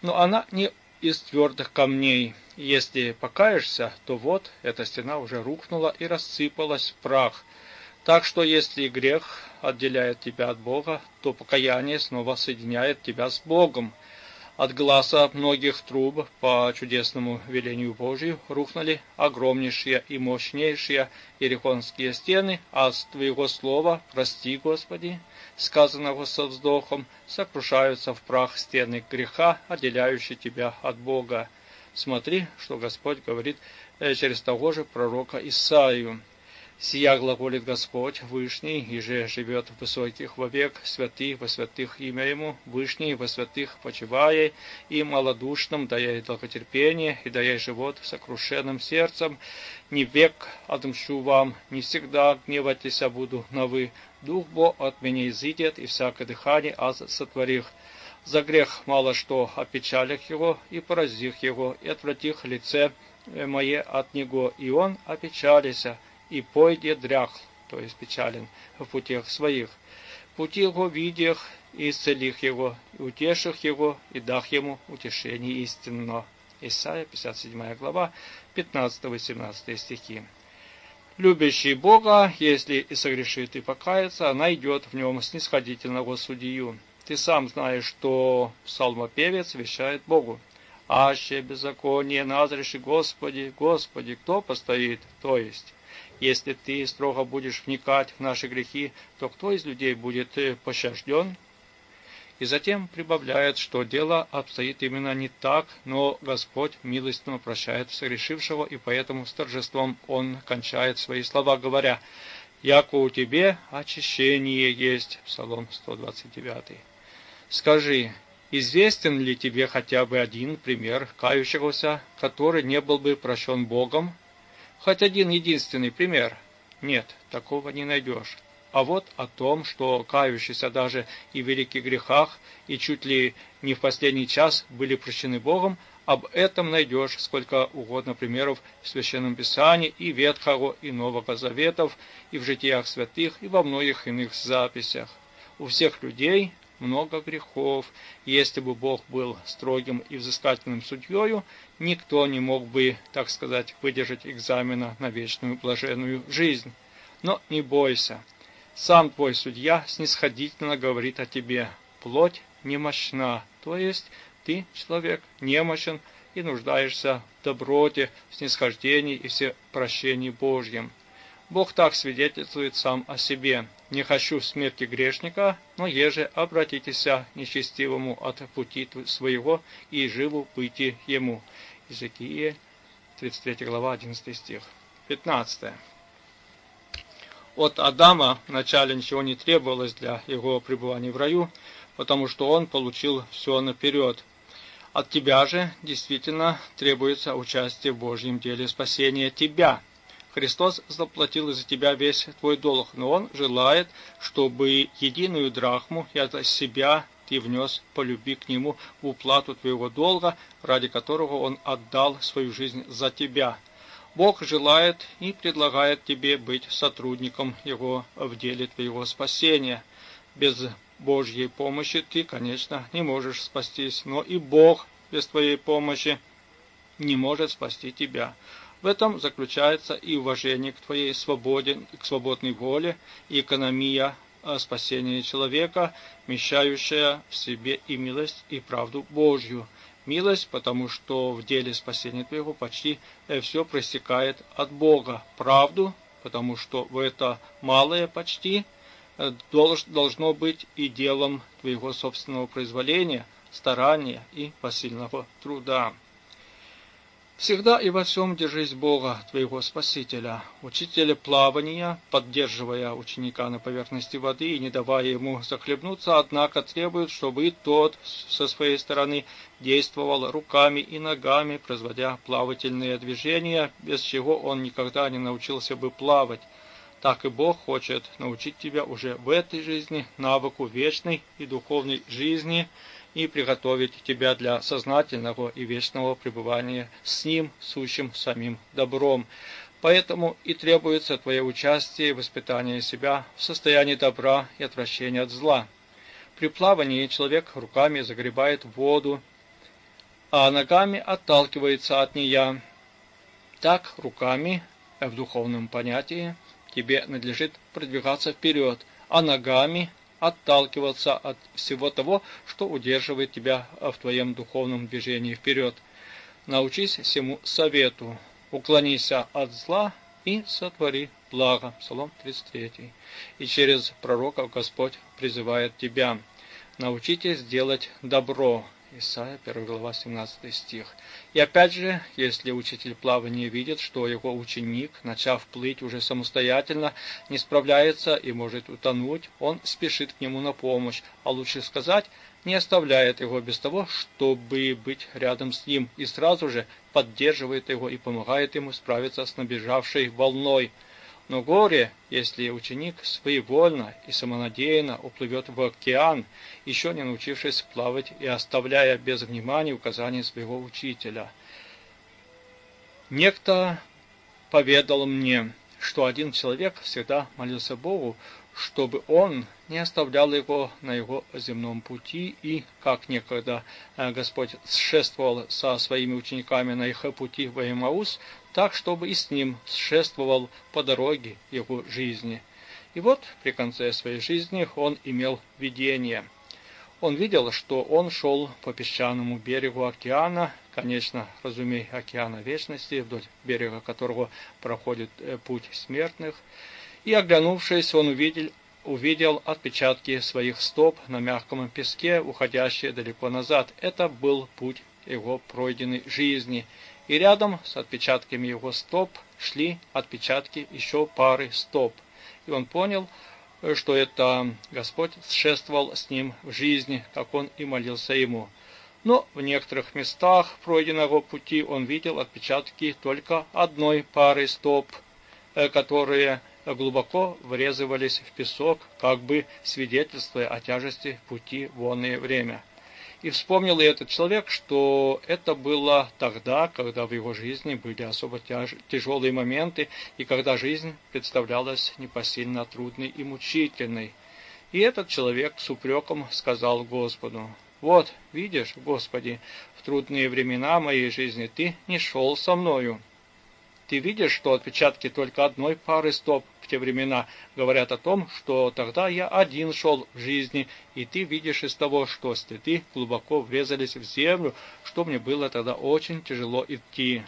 но она не из твердых камней. Если покаешься, то вот эта стена уже рухнула и рассыпалась в прах. Так что если грех отделяет тебя от Бога, то покаяние снова соединяет тебя с Богом. От гласа многих труб по чудесному велению Божию рухнули огромнейшие и мощнейшие иерихонские стены, а с Твоего слова «Прости, Господи», сказанного со вздохом, сокрушаются в прах стены греха, отделяющие тебя от Бога. Смотри, что Господь говорит через того же пророка Исаию. «Сия глаголит Господь, Вышний, и же живет в высоких вовек, святых во святых имя Ему, Вышний во святых почивая, и малодушным дая долготерпение, и дая живот сокрушенным сердцем. Не век отмщу вам, не всегда гневайтесь буду на вы. Дух Бог от меня изыдет, и всякое дыхание аз сотворих. За грех мало что опечалих его, и поразих его, и отвратих лице мое от него, и он опечалися, и пойде дряхл, то есть печален, в путях своих. Пути его видях, и исцелих его, и утеших его, и дах ему утешение истинно». Исайя, пятьдесят седьмая глава, пятнадцатый-восемнадцатый стихи. Любящий Бога, если и согрешит и покается, найдет в нем снисходительного судью. Ты сам знаешь, что псалмопевец вещает Богу: «Аще беззаконие назреши, Господи, Господи, кто постоит?» То есть, если ты строго будешь вникать в наши грехи, то кто из людей будет пощажден? И затем прибавляет, что дело обстоит именно не так, но Господь милостиво прощает согрешившего, и поэтому с торжеством Он кончает свои слова, говоря: «Яко у тебе очищение есть». Псалом сто двадцать девять. Скажи, известен ли тебе хотя бы один пример кающегося, который не был бы прощен Богом? Хоть один единственный пример? Нет, такого не найдешь. А вот о том, что кающиеся даже и в великих грехах, и чуть ли не в последний час были прощены Богом, об этом найдешь сколько угодно примеров в Священном Писании и Ветхого, и Нового Заветов, и в житиях святых, и во многих иных записях. У всех людей много грехов. Если бы Бог был строгим и взыскательным судьею, никто не мог бы, так сказать, выдержать экзамена на вечную блаженную жизнь. Но не бойся. Сам твой судья снисходительно говорит о тебе: плоть немощна, то есть ты, человек, немощен и нуждаешься в доброте, в снисхождении и всепрощении Божьем. Бог так свидетельствует сам о себе: «Не хочу смерти грешника, но еже обратитесь нечестивому от пути своего, и живу пыти ему». Иезекииль, тридцать третья глава, одиннадцатый стих. пятнадцатое. От Адама вначале ничего не требовалось для его пребывания в раю, потому что он получил все наперед. От тебя же действительно требуется участие в Божьем деле спасения тебя. Христос заплатил за тебя весь твой долг, но Он желает, чтобы единую драхму и от себя ты внес по любви к Нему в уплату твоего долга, ради которого Он отдал свою жизнь за тебя. Бог желает и предлагает тебе быть сотрудником Его в деле твоего спасения. Без Божьей помощи ты, конечно, не можешь спастись, но и Бог без твоей помощи не может спасти тебя. В этом заключается и уважение к твоей свободе, к свободной воле, и экономия спасения человека, вмещающая в себе и милость, и правду Божью. Милость, потому что в деле спасения твоего почти все проистекает от Бога. Правду, потому что в это малое почти должно быть и делом твоего собственного произволения, старания и посильного труда. Всегда и во всем держись Бога, твоего Спасителя, учителя плавания, поддерживая ученика на поверхности воды и не давая ему захлебнуться, однако требует, чтобы и тот со своей стороны действовал руками и ногами, производя плавательные движения, без чего он никогда не научился бы плавать. Так и Бог хочет научить тебя уже в этой жизни навыку вечной и духовной жизни, и приготовить тебя для сознательного и вечного пребывания с Ним, сущим самим добром. Поэтому и требуется твое участие и воспитание себя в состоянии добра и отвращения от зла. При плавании человек руками загребает воду, а ногами отталкивается от нее. Так руками, в духовном понятии, тебе надлежит продвигаться вперед, а ногами отталкиваться от всего того, что удерживает тебя в твоем духовном движении вперед. Научись всему совету, уклонись от зла и сотвори благо. Псалом тридцать три. И через пророков Господь призывает тебя: научитесь делать добро. Исайя первая глава семнадцатый стих. И опять же, если учитель плавания видит, что его ученик, начав плыть уже самостоятельно, не справляется и может утонуть, он спешит к нему на помощь, а лучше сказать, не оставляет его без того, чтобы быть рядом с ним, и сразу же поддерживает его и помогает ему справиться с набежавшей волной. Но горе, если ученик своевольно и самонадеянно уплывет в океан, еще не научившись плавать и оставляя без внимания указания своего учителя. Некто поведал мне, что один человек всегда молился Богу, чтобы он не оставлял его на его земном пути, и, как некогда Господь шествовал со своими учениками на их пути в Эмаус, так, чтобы и с ним шествовал по дороге его жизни. И вот при конце своей жизни он имел видение. Он видел, что он шел по песчаному берегу океана, конечно, разумей, океана вечности, вдоль берега которого проходит путь смертных, и, оглянувшись, он увидел, увидел отпечатки своих стоп на мягком песке, уходящие далеко назад. Это был путь его пройденной жизни. И рядом с отпечатками его стоп шли отпечатки еще пары стоп. И он понял, что это Господь шествовал с ним в жизни, как он и молился ему. Но в некоторых местах пройденного пути он видел отпечатки только одной пары стоп, которые глубоко врезывались в песок, как бы свидетельствуя о тяжести пути в онное время. И вспомнил и этот человек, что это было тогда, когда в его жизни были особо тяж... тяжелые моменты, и когда жизнь представлялась непосильно трудной и мучительной. И этот человек с упреком сказал Господу: «Вот, видишь, Господи, в трудные времена моей жизни Ты не шел со мною. Ты видишь, что отпечатки только одной пары стоп в те времена говорят о том, что тогда я один шел в жизни, и ты видишь из того, что следы глубоко врезались в землю, что мне было тогда очень тяжело идти».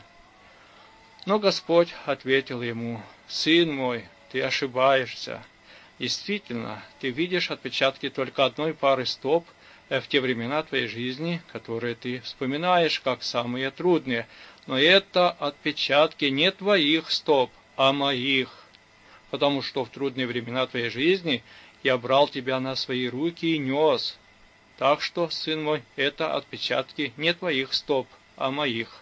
Но Господь ответил ему: «Сын мой, ты ошибаешься. Действительно, ты видишь отпечатки только одной пары стоп в те времена твоей жизни, которые ты вспоминаешь как самые трудные. Но это отпечатки не твоих стоп, а моих. Потому что в трудные времена твоей жизни я брал тебя на свои руки и нес. Так что, сын мой, это отпечатки не твоих стоп, а моих».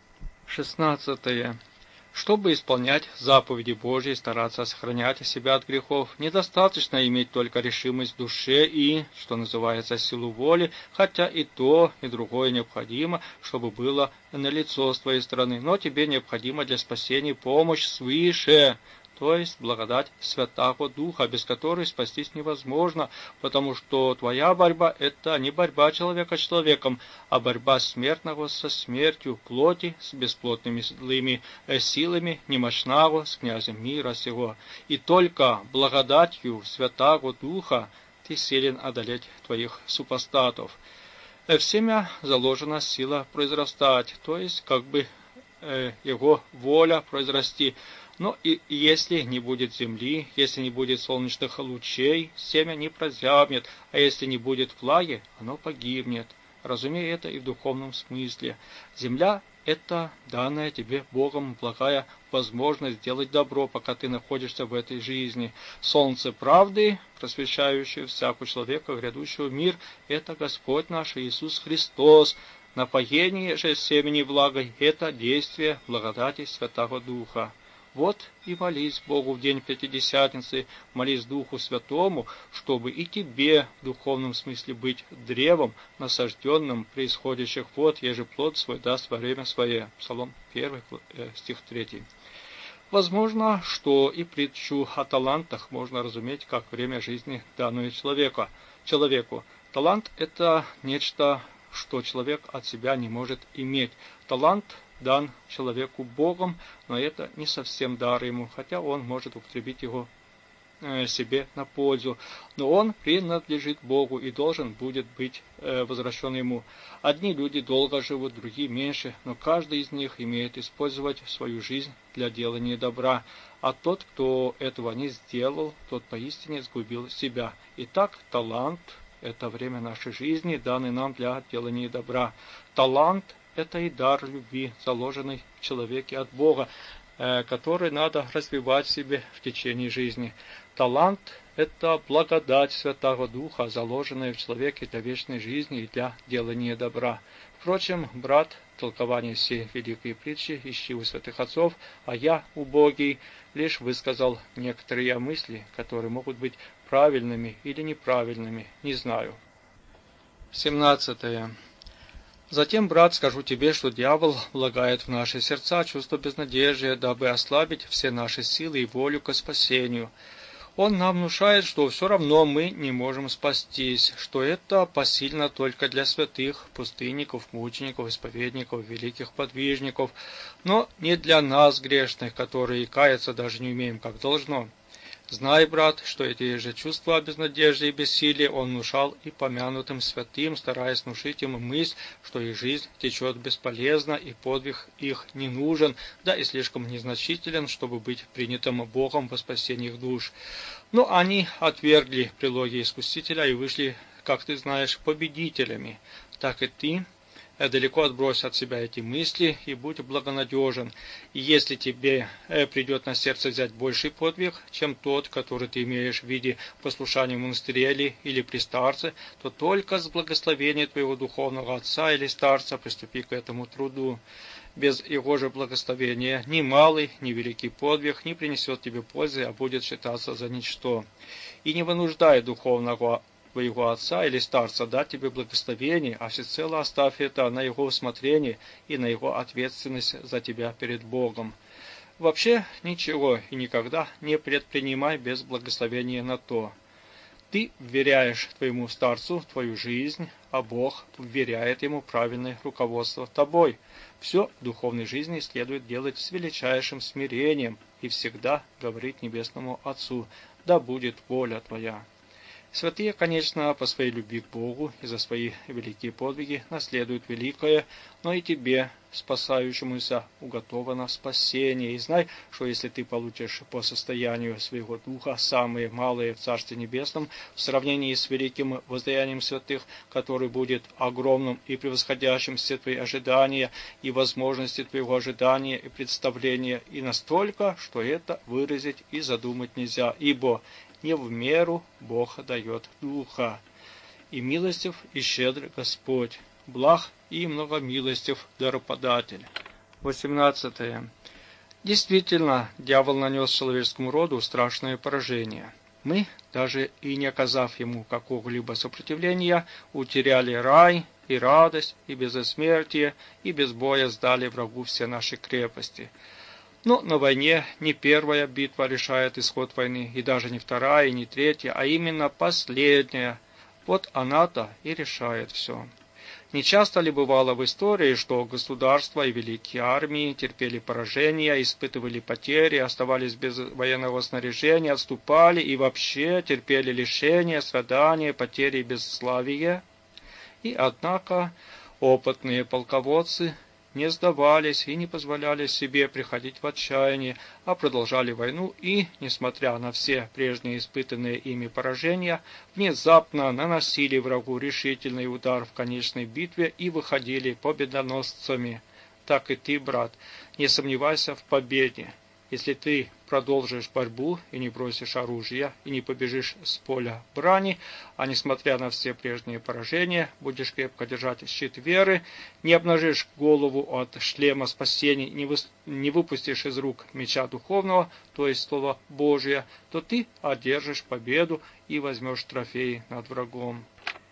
шестнадцатое. Чтобы исполнять заповеди Божьи и стараться сохранять себя от грехов, недостаточно иметь только решимость в душе и, что называется, силу воли, хотя и то, и другое необходимо, чтобы было налицо с твоей стороны. Но тебе необходима для спасения помощь свыше, то есть благодать Святаго Духа, без которой спастись невозможно, потому что твоя борьба – это не борьба человека с человеком, а борьба смертного со смертью, плоти с бесплотными злыми силами, немощного с князем мира сего. И только благодатью Святаго Духа ты силен одолеть твоих супостатов. В семя заложена сила произрастать, то есть как бы э, его воля произрасти. Но и если не будет земли, если не будет солнечных лучей, семя не прозябнет, а если не будет влаги, оно погибнет. Разумей это и в духовном смысле. Земля – это данная тебе Богом благая возможность сделать добро, пока ты находишься в этой жизни. Солнце правды, просвещающее всякого человека, грядущего в мир, это Господь наш Иисус Христос. Напоение же семени влагой – это действие благодати Святого Духа. Вот и молись Богу в день Пятидесятницы, молись Духу Святому, чтобы и тебе в духовном смысле быть древом, насажденным при исходящих вод, еже плод свой даст во время свое. Псалом первый, стих третий. Возможно, что и притчу о талантах можно разуметь как время жизни данного человека. человеку. Талант – это нечто что человек от себя не может иметь. Талант дан человеку Богом, но это не совсем дар ему, хотя он может употребить его себе на пользу, но он принадлежит Богу и должен будет быть э, возвращен ему. Одни люди долго живут, другие меньше, но каждый из них имеет использовать свою жизнь для делания добра, а тот, кто этого не сделал, тот поистине сгубил себя. Итак, талант – это время нашей жизни, данный нам для делания добра. Талант – это и дар любви, заложенный в человеке от Бога, который надо развивать в себе в течение жизни. Талант – это благодать Святого Духа, заложенная в человеке для вечной жизни и для делания добра. Впрочем, брат, толкование всей великой притчи ищи у святых отцов, а я, убогий, лишь высказал некоторые мысли, которые могут быть правильными или неправильными, не знаю. семнадцатое. Затем, брат, скажу тебе, что дьявол влагает в наши сердца чувство безнадежия, дабы ослабить все наши силы и волю к спасению. Он нам внушает, что все равно мы не можем спастись, что это посильно только для святых, пустынников, мучеников, исповедников, великих подвижников, но не для нас, грешных, которые каяться даже не умеем, как должно. Знай, брат, что эти же чувства безнадежды и бессилия он внушал и помянутым святым, стараясь внушить им мысль, что их жизнь течет бесполезно и подвиг их не нужен, да и слишком незначителен, чтобы быть принятым Богом во спасение их душ. Но они отвергли прилоги Искусителя и вышли, как ты знаешь, победителями. Так и ты далеко отбрось от себя эти мысли и будь благонадежен. И если тебе придет на сердце взять больший подвиг, чем тот, который ты имеешь в виде послушания в монастыре или при старце, то только с благословения твоего духовного отца или старца приступи к этому труду. Без его же благословения ни малый, ни великий подвиг не принесет тебе пользы, а будет считаться за ничто. И не вынуждай духовного твоего отца или старца дать тебе благословение, а всецело оставь это на его усмотрение и на его ответственность за тебя перед Богом. Вообще ничего и никогда не предпринимай без благословения на то. Ты вверяешь твоему старцу твою жизнь, а Бог вверяет ему правильное руководство тобой. Все в духовной жизни следует делать с величайшим смирением и всегда говорить Небесному Отцу: да будет воля твоя. Святые, конечно, по своей любви к Богу и за свои великие подвиги наследуют великое, но и тебе, спасающемуся, уготовано спасение. И знай, что если ты получишь по состоянию своего духа самые малые в Царстве Небесном, в сравнении с великим воздаянием святых, который будет огромным и превосходящим все твои ожидания и возможности твоего ожидания и представления, и настолько, что это выразить и задумать нельзя, ибо не в меру Бог дает духа. И милостив, и щедр Господь, благ и многомилостив дароподатель. восемнадцатое. Действительно, дьявол нанес человеческому роду страшное поражение. Мы, даже и не оказав ему какого-либо сопротивления, утеряли рай и радость, и безсмертие, и без боя сдали врагу все наши крепости. Но на войне не первая битва решает исход войны, и даже не вторая, и не третья, а именно последняя. Вот она-то и решает все. Не часто ли бывало в истории, что государства и великие армии терпели поражения, испытывали потери, оставались без военного снаряжения, отступали и вообще терпели лишения, страдания, потери и бесславие? И однако опытные полководцы не сдавались и не позволяли себе приходить в отчаяние, а продолжали войну и, несмотря на все прежние испытанные ими поражения, внезапно наносили врагу решительный удар в конечной битве и выходили победоносцами. Так и ты, брат, не сомневайся в победе. Если ты продолжишь борьбу и не бросишь оружия, и не побежишь с поля брани, а несмотря на все прежние поражения, будешь крепко держать щит веры, не обнажишь голову от шлема спасения, не, вы, не выпустишь из рук меча духовного, то есть слова Божия, то ты одержишь победу и возьмешь трофеи над врагом.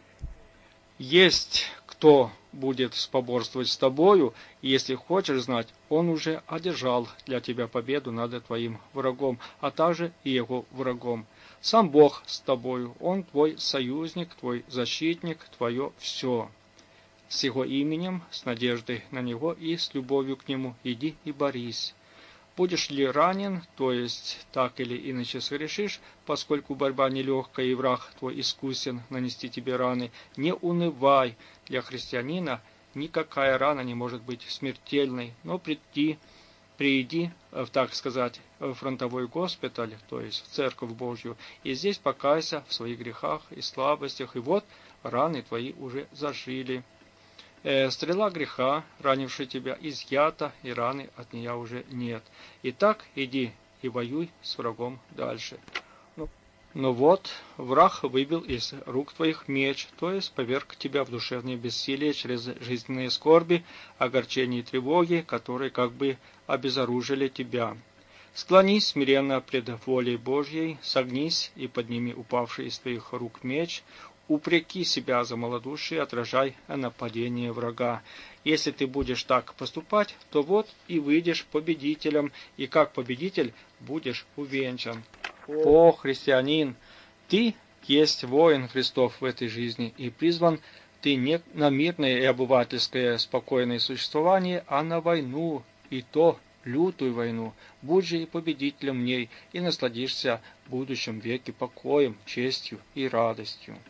Есть кто будет споборствовать с тобою, и если хочешь знать, он уже одержал для тебя победу над твоим врагом, а также и его врагом. Сам Бог с тобою, он твой союзник, твой защитник, твое все. с Его именем, с надеждой на Него и с любовью к Нему иди и борись. Будешь ли ранен, то есть так или иначе согрешишь, поскольку борьба нелегкая и враг твой искусен нанести тебе раны, не унывай. Для христианина никакая рана не может быть смертельной, но приди, приди, так сказать, в фронтовой госпиталь, то есть в Церковь Божью, и здесь покайся в своих грехах и слабостях, и вот раны твои уже зажили. Э, стрела греха, ранившая тебя, изъята, и раны от нее уже нет. Итак, иди и воюй с врагом дальше. Но, но вот враг выбил из рук твоих меч, то есть поверг тебя в душевное бессилие через жизненные скорби, огорчения и тревоги, которые как бы обезоружили тебя. Склонись смиренно пред волей Божьей, согнись и подними упавший из твоих рук меч, упреки себя за малодушие, отражай нападение врага. Если ты будешь так поступать, то вот и выйдешь победителем, и как победитель будешь увенчан. О, христианин, ты есть воин Христов в этой жизни, и призван ты не на мирное и обывательское спокойное существование, а на войну, и то лютую войну. Будь же и победителем в ней, и насладишься в будущем веке покоем, честью и радостью.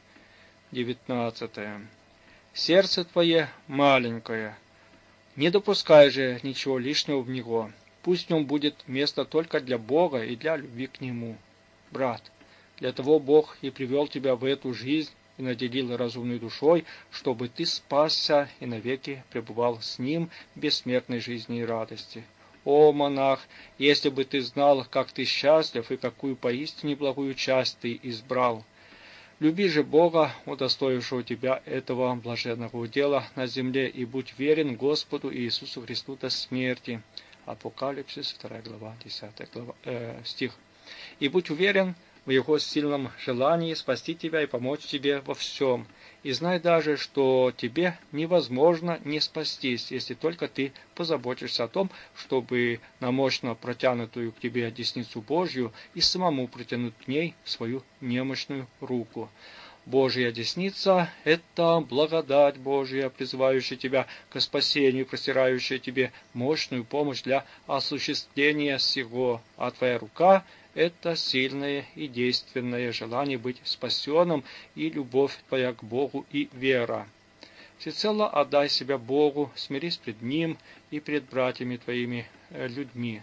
девятнадцатое. Сердце твое маленькое. Не допускай же ничего лишнего в него. Пусть в нем будет место только для Бога и для любви к Нему. Брат, для того Бог и привел тебя в эту жизнь и наделил разумной душой, чтобы ты спасся и навеки пребывал с Ним в бессмертной жизни и радости. О, монах, если бы ты знал, как ты счастлив и какую поистине благую часть ты избрал! Люби же Бога, удостоившего тебя этого блаженного удела на земле, и будь верен Господу Иисусу Христу до смерти. Апокалипсис, вторая глава, десятый глава, э, стих. И будь уверен в Его сильном желании спасти тебя и помочь тебе во всем. И знай даже, что тебе невозможно не спастись, если только ты позаботишься о том, чтобы на мощно протянутую к тебе десницу Божью и самому протянуть к ней свою немощную руку. Божья десница — это благодать Божья, призывающая тебя к спасению, простирающая тебе мощную помощь для осуществления сего, а твоя рука — это сильное и действенное желание быть спасенным и любовь твоя к Богу и вера. Всецело отдай себя Богу, смирись пред Ним и пред братьями твоими э, людьми.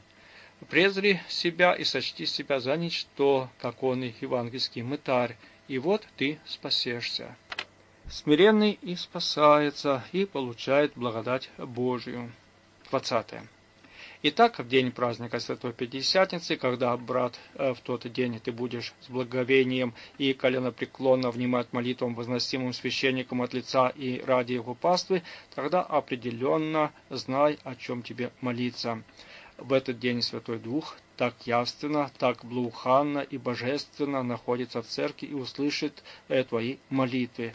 Презри себя и сочти себя за ничто, как он и евангельский мытарь, и вот ты спасешься. Смиренный и спасается, и получает благодать Божию. двадцатое. Итак, в день праздника Святой Пятидесятницы, когда, брат, в тот день ты будешь с благоговением и коленопреклонно внимать молитвам, возносимым священником от лица и ради его паствы, тогда определенно знай, о чем тебе молиться. В этот день Святой Дух так явственно, так благоуханно и божественно находится в церкви и услышит твои молитвы.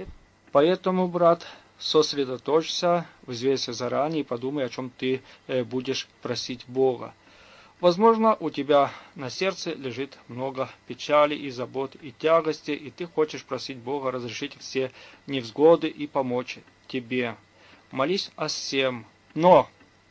Поэтому, брат, сосредоточься, взвейся заранее и подумай, о чем ты будешь просить Бога. Возможно, у тебя на сердце лежит много печали и забот и тягости, и ты хочешь просить Бога разрешить все невзгоды и помочь тебе. Молись о всем, но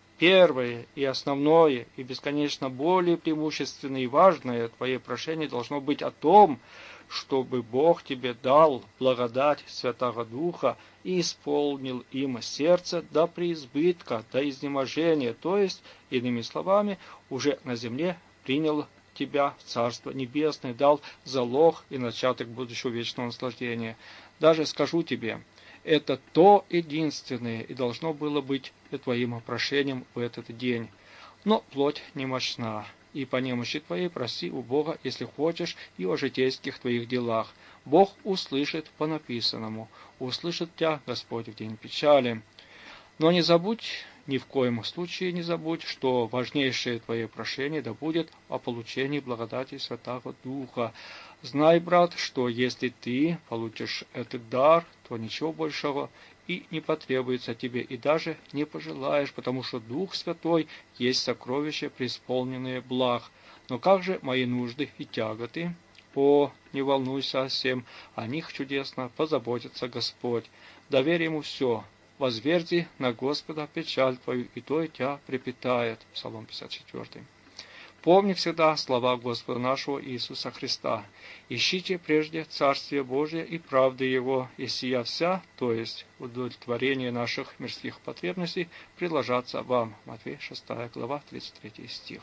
первое и основное, и бесконечно более преимущественное и важное твое прошение должно быть о том, чтобы Бог тебе дал благодать Святого Духа и исполнил им сердце до преизбытка, до изнеможения, то есть, иными словами, уже на земле принял тебя в Царство Небесное, дал залог и начаток будущего вечного наслаждения. Даже скажу тебе, это то единственное и должно было быть твоим прошением в этот день. Но плоть немощна, и по немощи твоей проси у Бога, если хочешь, и о житейских твоих делах. Бог услышит по написанному, услышит тебя Господь в день печали. Но не забудь, ни в коем случае не забудь, что важнейшее твое прошение да будет о получении благодати Святого Духа. Знай, брат, что если ты получишь этот дар, то ничего большего и не потребуется тебе, и даже не пожелаешь, потому что Дух Святой есть сокровище, преисполненное благ. Но как же мои нужды и тяготы? О, не волнуйся о сем, о них чудесно позаботится Господь. Доверь ему все, возверзи на Господа печаль твою, и то и тебя припитает. Псалом пятьдесят четыре. Помни всегда слова Господа нашего Иисуса Христа. Ищите прежде Царствие Божие и правды Его, и сия вся, то есть удовлетворение наших мирских потребностей, предложатся вам. Матфея шестая глава, тридцать третий стих.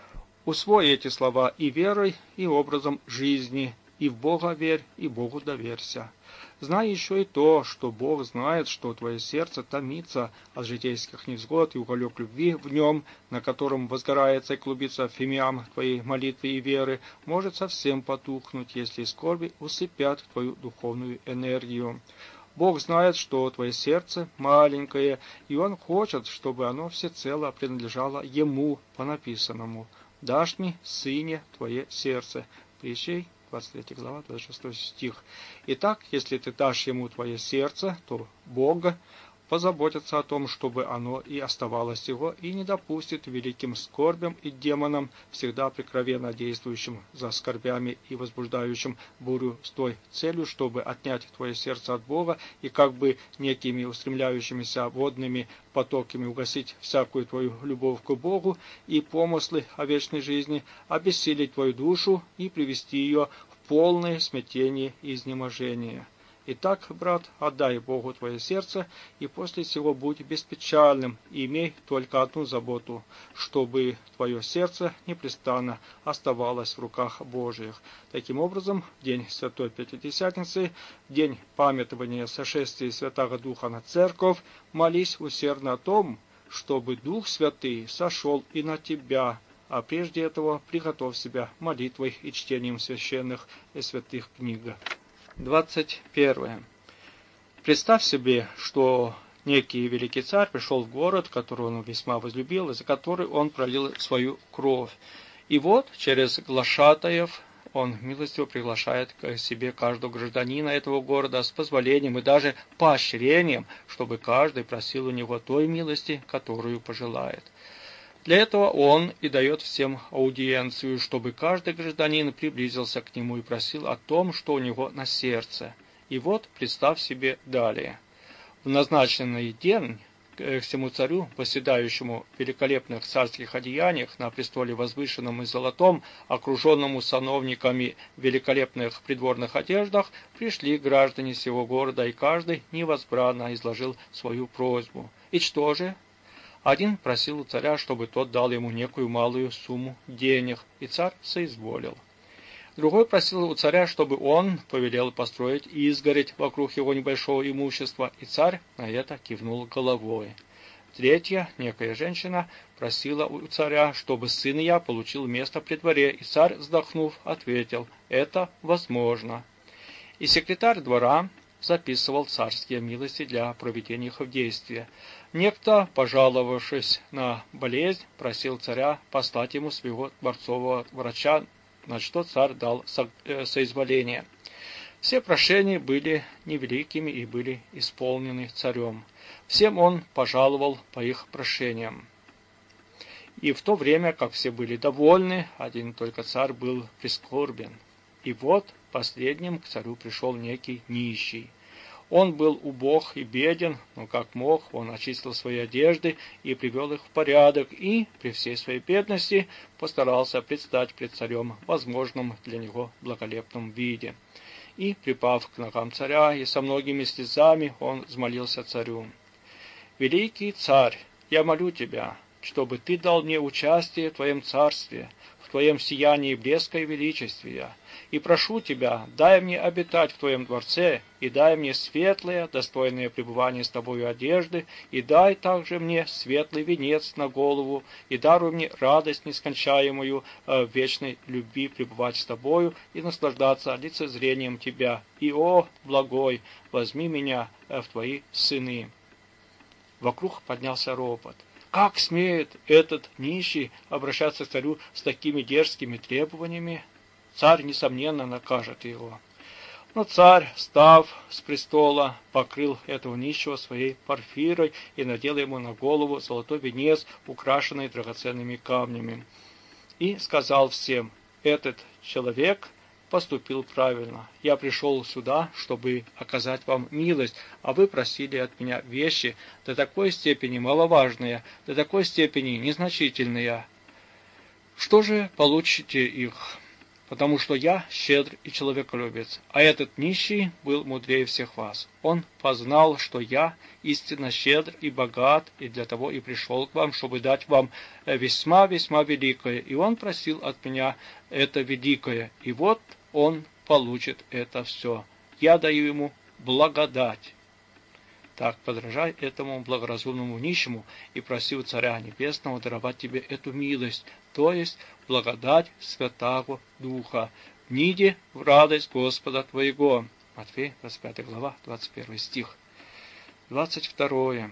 Усвой эти слова и верой, и образом жизни, и в Бога верь, и Богу доверься. Знай еще и то, что Бог знает, что твое сердце томится от житейских невзгод, и уголек любви в нем, на котором возгорается и клубится фимиам твоей молитвы и веры, может совсем потухнуть, если скорби усыпят твою духовную энергию. Бог знает, что твое сердце маленькое, и Он хочет, чтобы оно всецело принадлежало Ему по написанному. «Дашь мне, сыне, твое сердце». Притчей, двадцать третья глава, двадцать шестой стих. Итак, если ты дашь ему твое сердце, то Бог позаботится о том, чтобы оно и оставалось его, и не допустит великим скорбям и демонам, всегда прикровенно действующим за скорбями и возбуждающим бурю с той целью, чтобы отнять твое сердце от Бога и как бы некими устремляющимися водными потоками угасить всякую твою любовь к Богу и помыслы о вечной жизни, обессилить твою душу и привести ее в полное смятение и изнеможение. Итак, брат, отдай Богу твое сердце, и после сего будь беспечальным, и имей только одну заботу, чтобы твое сердце непрестанно оставалось в руках Божьих. Таким образом, в день Святой Пятидесятницы, день памятования сошествия Святого Духа на Церковь, молись усердно о том, чтобы Дух Святый сошел и на тебя, а прежде этого приготовь себя молитвой и чтением священных и святых книг. двадцать первое. Представь себе, что некий великий царь пришел в город, который он весьма возлюбил, и за который он пролил свою кровь. И вот через глашатаев он милостиво приглашает к себе каждого гражданина этого города с позволением и даже поощрением, чтобы каждый просил у него той милости, которую пожелает. Для этого он и дает всем аудиенцию, чтобы каждый гражданин приблизился к нему и просил о том, что у него на сердце. И вот представь себе далее. В назначенный день к всему царю, поседающему в великолепных царских одеяниях на престоле возвышенном и золотом, окруженному сановниками в великолепных придворных одеждах, пришли граждане сего города, и каждый невозбранно изложил свою просьбу. И что же? Один просил у царя, чтобы тот дал ему некую малую сумму денег, и царь соизволил. Другой просил у царя, чтобы он повелел построить изгородь вокруг его небольшого имущества, и царь на это кивнул головой. Третья, некая женщина, просила у царя, чтобы сын ее получил место при дворе, и царь, вздохнув, ответил: «Это возможно». И секретарь двора записывал царские милости для проведения их в действие. Некто, пожаловавшись на болезнь, просил царя послать ему своего дворцового врача, на что царь дал со, э, соизволение. Все прошения были невеликими и были исполнены царем. Всем он пожаловал по их прошениям. И в то время, как все были довольны, один только царь был прискорбен. И вот последним к царю пришел некий нищий. Он был убог и беден, но как мог, он очистил свои одежды и привел их в порядок, и при всей своей бедности постарался предстать пред царем в возможном для него благолепном виде. И, припав к ногам царя и со многими слезами, он взмолился царю: «Великий царь, я молю тебя, чтобы ты дал мне участие в твоем царстве, в твоем сиянии блеска и величествия. И прошу тебя, дай мне обитать в твоем дворце, и дай мне светлое, достойное пребывание с тобою одежды, и дай также мне светлый венец на голову, и даруй мне радость нескончаемую э, в вечной любви пребывать с тобою и наслаждаться лицезрением тебя. И, о, благой, возьми меня э, в твои сыны». Вокруг поднялся ропот. Как смеет этот нищий обращаться к царю с такими дерзкими требованиями? Царь, несомненно, накажет его. Но царь, став с престола, покрыл этого нищего своей порфирой и надел ему на голову золотой венец, украшенный драгоценными камнями. И сказал всем: этот человек поступил правильно. Я пришел сюда, чтобы оказать вам милость, а вы просили от меня вещи до такой степени маловажные, до такой степени незначительные. Что же получите их? Потому что я щедр и человеколюбец, а этот нищий был мудрее всех вас. Он познал, что я истинно щедр и богат, и для того и пришел к вам, чтобы дать вам весьма-весьма великое. И он просил от меня это великое, и вот он получит это все. Я даю ему благодать. Так, подражай этому благоразумному нищему и проси у Царя Небесного даровать тебе эту милость, то есть благодать Святаго Духа. Вниди в радость Господа твоего. Матфея, двадцать пятая глава, двадцать первый стих. двадцать второе.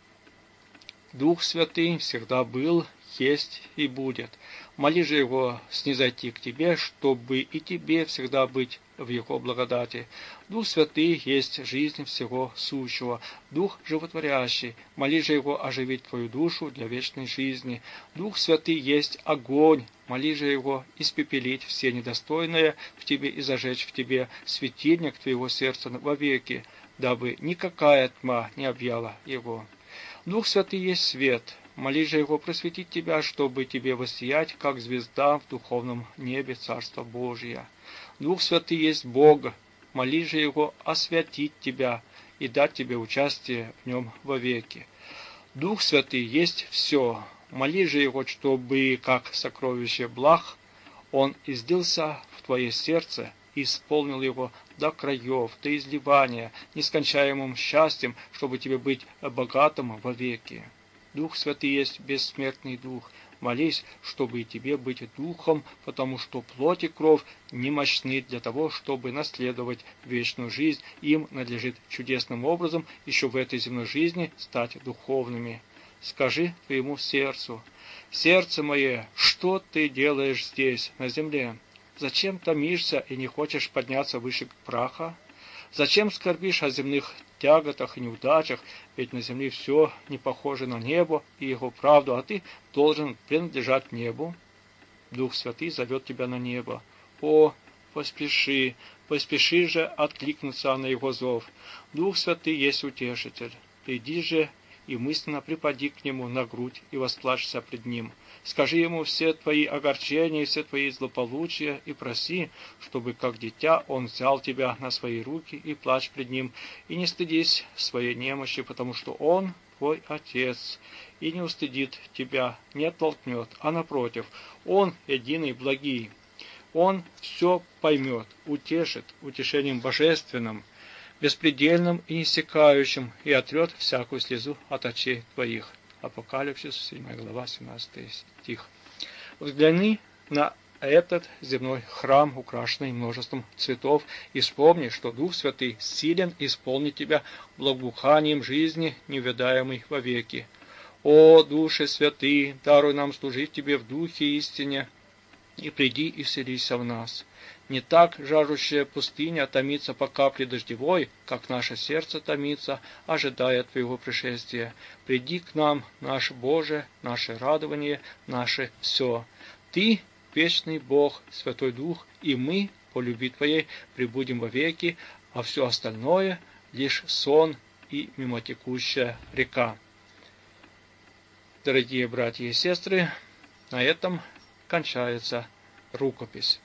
Дух Святый всегда был, есть и будет. Моли же Его снизойти к тебе, чтобы и тебе всегда быть в Его благодати. Дух Святый есть жизнь всего сущего, Дух животворящий. Моли же Его оживить твою душу для вечной жизни. Дух Святый есть огонь. Моли же Его испепелить все недостойное в тебе и зажечь в тебе светильник твоего сердца вовеки, дабы никакая тьма не объяла его. Дух Святый есть свет. Моли же Его просветить тебя, чтобы тебе воссиять, как звезда в духовном небе Царства Божия. Дух Святый есть Бог. Моли же Его освятить тебя и дать тебе участие в Нем вовеки. Дух Святый есть все. Моли же Его, чтобы, как сокровище благ, Он излился в твое сердце и исполнил его до краев, до изливания, нескончаемым счастьем, чтобы тебе быть богатым вовеки. Дух Святый есть бессмертный Дух. Молись, чтобы и тебе быть Духом, потому что плоть и кровь не мощны для того, чтобы наследовать вечную жизнь. Им надлежит чудесным образом еще в этой земной жизни стать духовными. Скажи твоему сердцу: «Сердце мое, что ты делаешь здесь, на земле? Зачем томишься и не хочешь подняться выше праха? Зачем скорбишь о земных тяготах и неудачах, ведь на земле все не похоже на небо и его правду, а ты должен принадлежать небу? Дух Святый зовет тебя на небо. О, поспеши, поспеши же откликнуться на его зов. Дух Святый есть утешитель. Приди же и мысленно припади к нему на грудь и восплачься пред ним. Скажи ему все твои огорчения, все твои злополучия и проси, чтобы, как дитя, он взял тебя на свои руки и плачь пред ним, и не стыдись своей немощи, потому что он твой Отец, и не устыдит тебя, не оттолкнет, а напротив, он единый благий. Он все поймет, утешит утешением божественным, беспредельным и иссякающим, и отрет всякую слезу от очей твоих. Апокалипсис, седьмая глава, семнадцатый стих. Взгляни на этот земной храм, украшенный множеством цветов, и вспомни, что Дух Святый силен исполнить тебя благоуханием жизни, неведаемой вовеки. О, Души Святый, даруй нам служить Тебе в Духе истине, и приди и вселися в нас. Не так жаждущая пустыня томится по капле дождевой, как наше сердце томится, ожидая Твоего пришествия. Приди к нам, наш Боже, наше радование, наше все. Ты — вечный Бог, Святой Дух, и мы, по любви Твоей, пребудем вовеки, а все остальное — лишь сон и мимотекущая река. Дорогие братья и сестры, на этом кончается рукопись.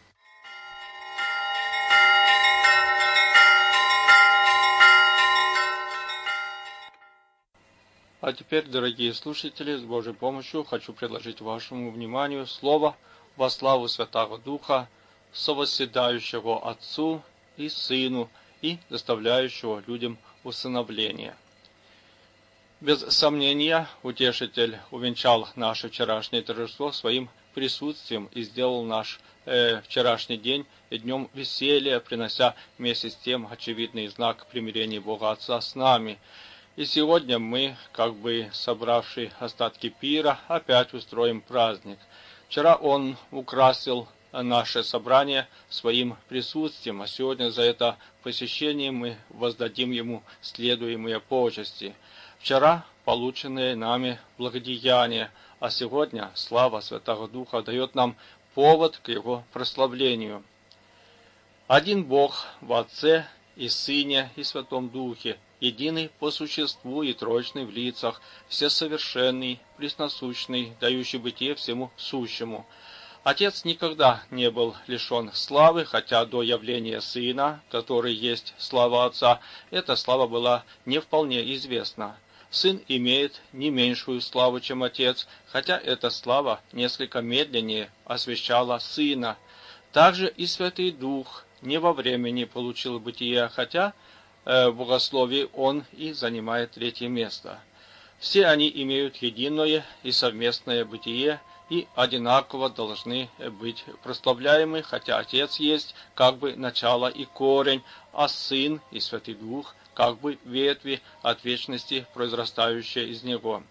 А теперь, дорогие слушатели, с Божьей помощью хочу предложить вашему вниманию слово во славу Святаго Духа, совосседающего Отцу и Сыну и доставляющего людям усыновление. Без сомнения, Утешитель увенчал наше вчерашнее торжество своим присутствием и сделал наш э, вчерашний день днем веселья, принося вместе с тем очевидный знак примирения Бога Отца с нами. И сегодня мы, как бы собравшие остатки пира, опять устроим праздник. Вчера он украсил наше собрание своим присутствием, а сегодня за это посещение мы воздадим ему следуемые почести. Вчера полученные нами благодеяния, а сегодня слава Святого Духа дает нам повод к его прославлению. Один Бог в Отце и Сыне и Святом Духе, единый по существу и троичный в лицах, всесовершенный, пресносущный, дающий бытие всему сущему. Отец никогда не был лишен славы, хотя до явления Сына, который есть слава Отца, эта слава была не вполне известна. Сын имеет не меньшую славу, чем Отец, хотя эта слава несколько медленнее освещала Сына. Также и Святый Дух не во времени получил бытие, хотя э, в богословии он и занимает третье место. Все они имеют единое и совместное бытие, и одинаково должны быть прославляемы, хотя Отец есть как бы начало и корень, а Сын и Святый Дух как бы ветви от вечности, произрастающие из Него.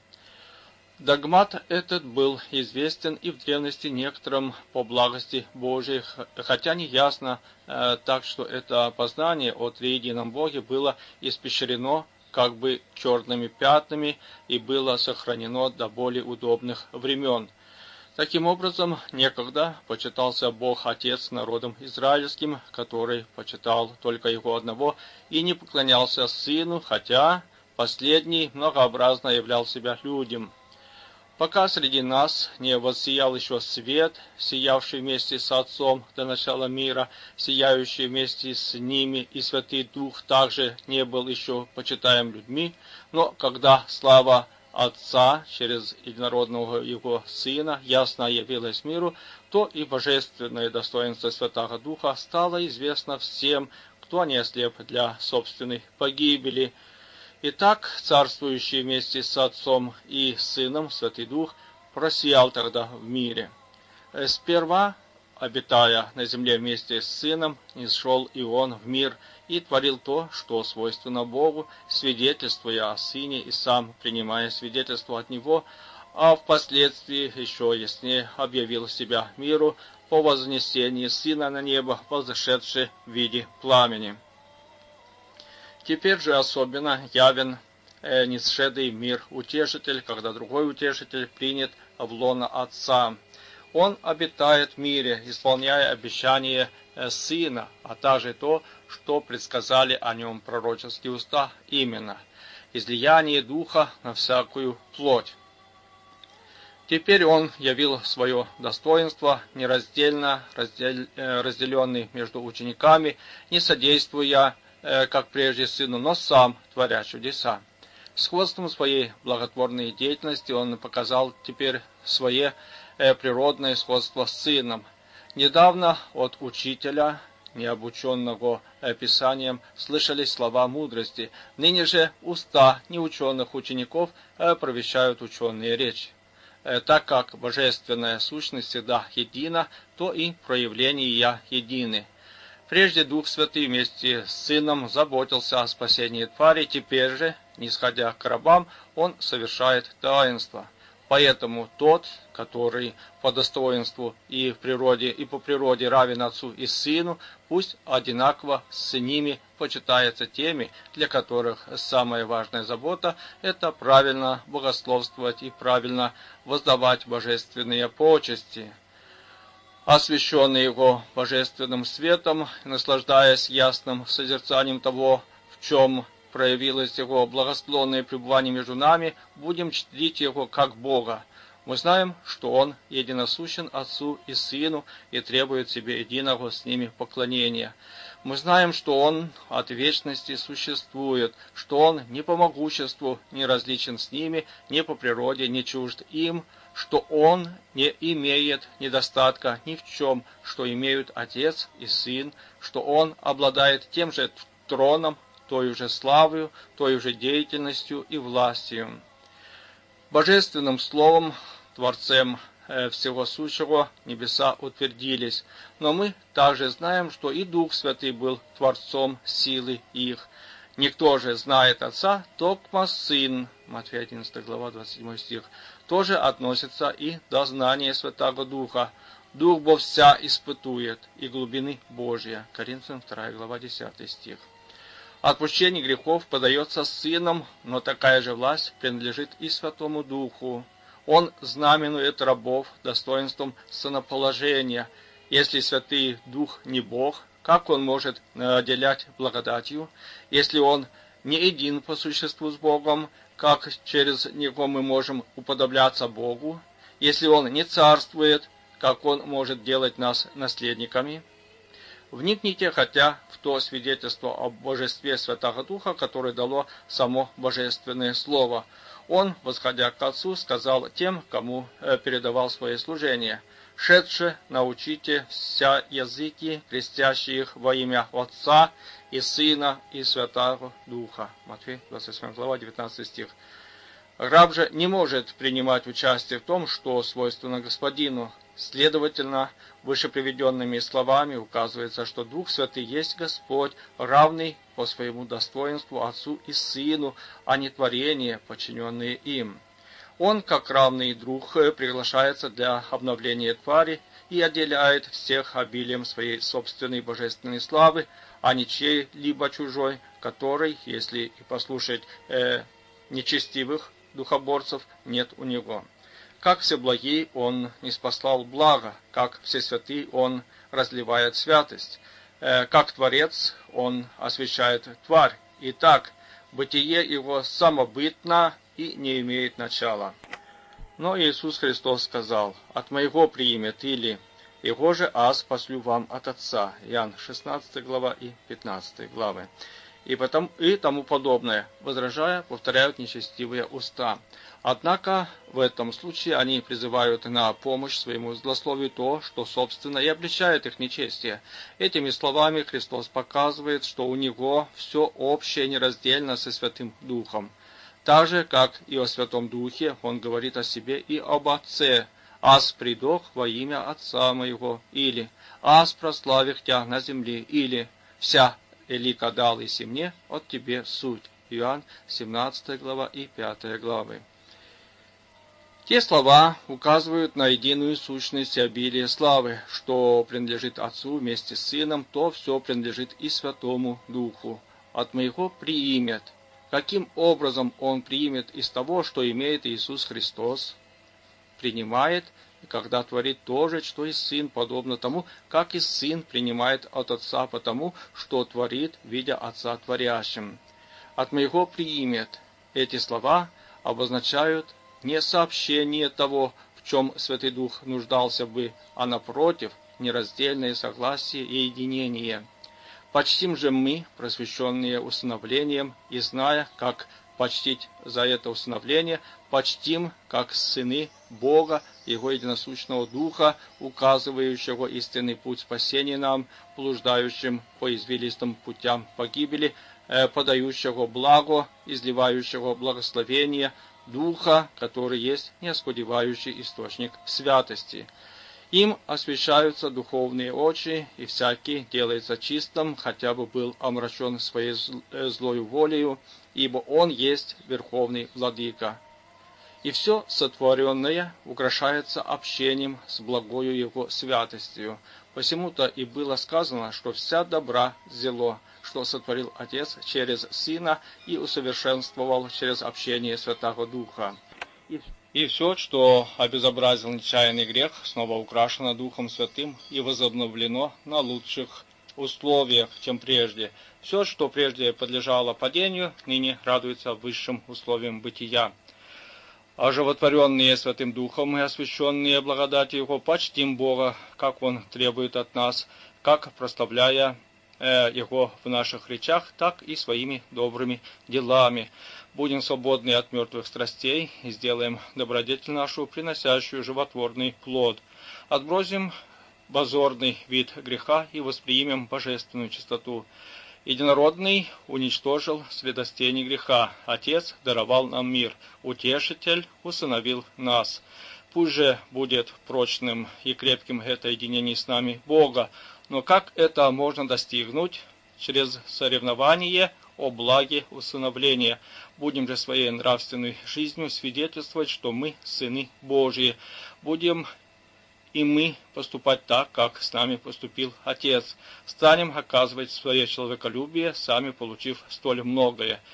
Догмат этот был известен и в древности некоторым по благости Божией, хотя не ясно, э, так что это познание о триедином Боге было испещрено как бы черными пятнами и было сохранено до более удобных времен. Таким образом, некогда почитался Бог Отец народом израильским, который почитал только Его одного и не поклонялся Сыну, хотя последний многообразно являл себя людям. Пока среди нас не воссиял еще свет, сиявший вместе с Отцом до начала мира, сияющий вместе с ними, и Святый Дух также не был еще почитаем людьми, но когда слава Отца через единородного Его Сына ясно явилась миру, то и божественное достоинство Святого Духа стало известно всем, кто не ослеп для собственной погибели. Итак, царствующий вместе с Отцом и Сыном Святый Дух просиял тогда в мире. Сперва, обитая на земле вместе с Сыном, низшел и Он в мир и творил то, что свойственно Богу, свидетельствуя о Сыне и сам принимая свидетельство от Него, а впоследствии еще яснее объявил себя миру по вознесении Сына на небо, возошедший в виде пламени. Теперь же особенно явен э, нисшедший мир утешитель, когда другой утешитель принят в лоно Отца. Он обитает в мире, исполняя обещание э, Сына, а также то, что предсказали о нем пророческие уста, именно излияние Духа на всякую плоть. Теперь Он явил свое достоинство, нераздельно раздел, э, разделенный между учениками, не содействуя как прежде Сыну, но сам творя чудеса. Сходством своей благотворной деятельности он показал теперь свое природное сходство с Сыном. Недавно от учителя, необученного Писанием, слышались слова мудрости. Ныне же уста неученых учеников провещают ученые речи. Так как божественная сущность всегда едина, то и проявления едины. Прежде Дух Святый вместе с Сыном заботился о спасении твари, теперь же, нисходя к рабам, Он совершает таинство. Поэтому тот, который по достоинству и в природе, и по природе равен Отцу и Сыну, пусть одинаково с ними почитается теми, для которых самая важная забота – это правильно богословствовать и правильно воздавать божественные почести. Освященный Его божественным светом, наслаждаясь ясным созерцанием того, в чем проявилось Его благосклонное пребывание между нами, будем чтить Его как Бога. Мы знаем, что Он единосущен Отцу и Сыну и требует себе единого с ними поклонения. Мы знаем, что Он от вечности существует, что Он ни по могуществу не различен с ними, ни по природе не чужд им, что Он не имеет недостатка ни в чем, что имеют Отец и Сын, что Он обладает тем же троном, той же славою, той же деятельностью и властью. Божественным Словом, Творцем всего сущего, небеса утвердились, но мы также знаем, что и Дух Святый был Творцом силы их. Никто же знает Отца, только Сын, Матфея одиннадцатая глава, двадцать седьмой стих, тоже относится и до знания Святого Духа. Дух Бог вся испытует, и глубины Божья. Коринфянам вторая глава, десятый стих. Отпущение грехов подается Сыном, но такая же власть принадлежит и Святому Духу. Он знаменует рабов достоинством сыноположения. Если Святый Дух не Бог, Как Он может наделять благодатью, если Он не един по существу с Богом, как через Него мы можем уподобляться Богу, если Он не царствует, как Он может делать нас наследниками? Вникните хотя в то свидетельство о божестве Святого Духа, которое дало само Божественное Слово. Он, восходя к Отцу, сказал тем, кому передавал свое служение: «Шедше научите вся языки, крестящие их во имя Отца и Сына и Святого Духа». Матфея, двадцать восьмая глава, девятнадцатый стих. Раб же не может принимать участие в том, что свойственно Господину. Следовательно, вышеприведенными словами указывается, что Дух Святый есть Господь, равный по своему достоинству Отцу и Сыну, а не творение, подчиненные им. Он, как равный друг, приглашается для обновления твари и отделяет всех обилием своей собственной божественной славы, а не чьей-либо чужой, который, если и послушать э, нечестивых духоборцев, нет у него. Как всеблагий Он ниспослал благо, как всесвятый Он разливает святость, э, как Творец Он освящает тварь. Итак, бытие Его самобытно и не имеет начала. Но Иисус Христос сказал: «От Моего приимет» или «Его же аз послю вам от Отца». Иоанн шестнадцатая глава и пятнадцатая главы. И, потом, и тому подобное, возражая, повторяют нечестивые уста. Однако в этом случае они призывают на помощь своему злословию то, что, собственно, и обличает их нечестие. Этими словами Христос показывает, что у Него все общее нераздельно со Святым Духом. Так же, как и о Святом Духе, Он говорит о себе и об Отце: «Аз придох во имя Отца Моего», или «Аз прославих Тя на земле», или «Вся элика дал иси мне, от Тебе суть». Иоанн семнадцатая глава и пятая главы. Те слова указывают на единую сущность и обилие славы. Что принадлежит Отцу вместе с Сыном, то все принадлежит и Святому Духу. «От Моего приимет». Каким образом Он приимет из того, что имеет Иисус Христос? Принимает, когда творит то же, что и Сын, подобно тому, как и Сын принимает от Отца, потому что творит, видя Отца творящим. «От Моего приимет». Эти слова обозначают не сообщение того, в чем Святый Дух нуждался бы, а напротив, нераздельное согласие и единение. Почтим же мы, просвещенные усыновлением, и зная, как почтить за это усыновление, почтим, как сыны Бога, Его единосущного Духа, указывающего истинный путь спасения нам, блуждающим по извилистым путям погибели, э, подающего благо, изливающего благословение, Духа, который есть неоскудевающий источник святости. Им освещаются духовные очи, и всякий делается чистым, хотя бы был омрачен своей злою волею, ибо Он есть Верховный Владыка. И все сотворенное украшается общением с благою Его святостью. Посему-то и было сказано, что вся добра зело, что сотворил Отец через Сына и усовершенствовал через общение Святого Духа. И все, что обезобразил нечаянный грех, снова украшено Духом Святым и возобновлено на лучших условиях, чем прежде. Все, что прежде подлежало падению, ныне радуется высшим условиям бытия. Оживотворенные Святым Духом и освященные благодатью Его, почтим Бога, как Он требует от нас, как прославляя э, Его в наших речах, так и своими добрыми делами. Будем свободны от мертвых страстей и сделаем добродетель нашу, приносящую животворный плод. Отбросим позорный вид греха и воспримем божественную чистоту. Единородный уничтожил святостени греха. Отец даровал нам мир. Утешитель усыновил нас. Пусть же будет прочным и крепким это единение с нами Бога. Но как это можно достигнуть? Через соревнование о благе усыновления. Будем же своей нравственной жизнью свидетельствовать, что мы сыны Божьи. Будем и мы поступать так, как с нами поступил Отец. Станем оказывать свое человеколюбие, сами получив столь многое.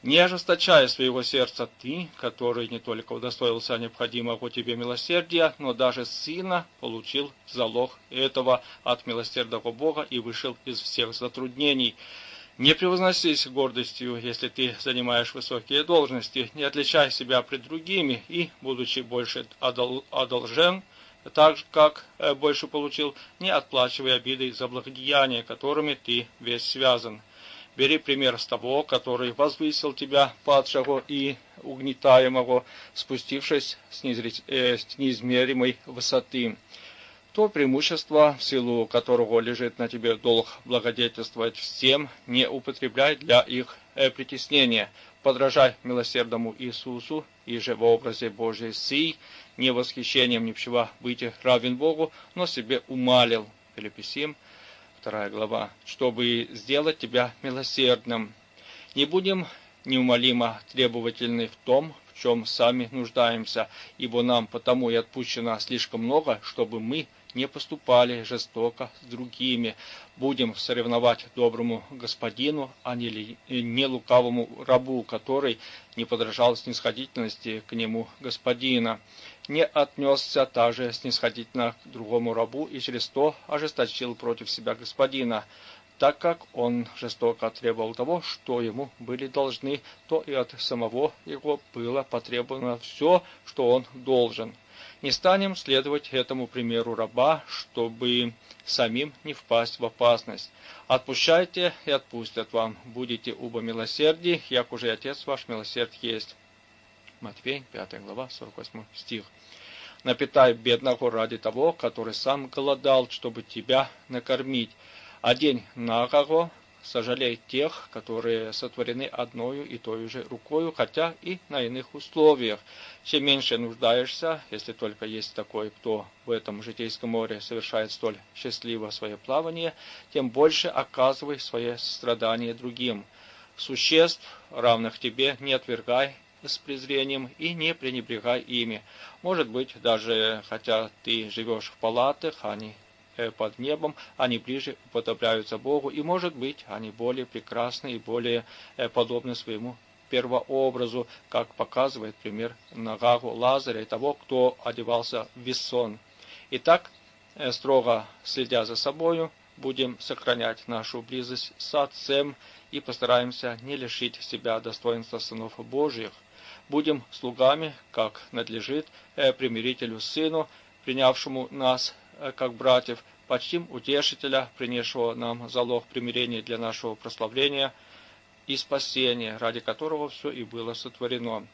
Не ожесточая своего сердца ты, который не только удостоился необходимого тебе милосердия, но даже сына получил залог этого от милосердного Бога и вышел из всех затруднений. Не превозносись гордостью, если ты занимаешь высокие должности, не отличай себя пред другими и, будучи больше одол одолжен, так же, как э, больше получил, не отплачивай обидой за благодеяния, которыми ты весь связан. Бери пример с того, который возвысил тебя, падшего и угнетаемого, спустившись с, незри... э, с неизмеримой высоты. То преимущество, в силу которого лежит на тебе долг благодетельствовать всем, не употребляй для их э, притеснения. Подражай милосердному Иисусу, и же в образе Божий сей, не восхищением ничего быть равен Богу, но себе умалил. Филиппийцам, вторая глава, чтобы сделать тебя милосердным. Не будем неумолимо требовательны в том, в чем сами нуждаемся, ибо нам потому и отпущено слишком много, чтобы мы не поступали жестоко с другими. Будем соревновать доброму господину, а не, не лукавому рабу, который не подражал снисходительности к нему господина. Не отнесся также снисходительно к другому рабу и через то ожесточил против себя господина. Так как он жестоко требовал того, что ему были должны, то и от самого его было потребовано все, что он должен. Не станем следовать этому примеру раба, чтобы самим не впасть в опасность. Отпущайте, и отпустят вам. Будете оба милосердии, як уже Отец ваш милосерд есть. Матфей, пятая глава, сорок восьмой стих. Напитай бедного ради того, который сам голодал, чтобы тебя накормить. Одень нагого, сожалей тех, которые сотворены одною и той же рукою, хотя и на иных условиях. Чем меньше нуждаешься, если только есть такой, кто в этом житейском море совершает столь счастливо свое плавание, тем больше оказывай свое сострадание другим. Существ, равных тебе, не отвергай с презрением и не пренебрегай ими. Может быть, даже хотя ты живешь в палатах, они под небом, они ближе уподобляются Богу, и, может быть, они более прекрасны и более подобны своему первообразу, как показывает пример Нагагу Лазаря и того, кто одевался в вессон. Итак, строго следя за собою, будем сохранять нашу близость с Отцем и постараемся не лишить себя достоинства сынов Божьих. Будем слугами, как надлежит примирителю сыну, принявшему нас как братьев, почтим Утешителя, принесшего нам залог примирения для нашего прославления и спасения, ради которого все и было сотворено.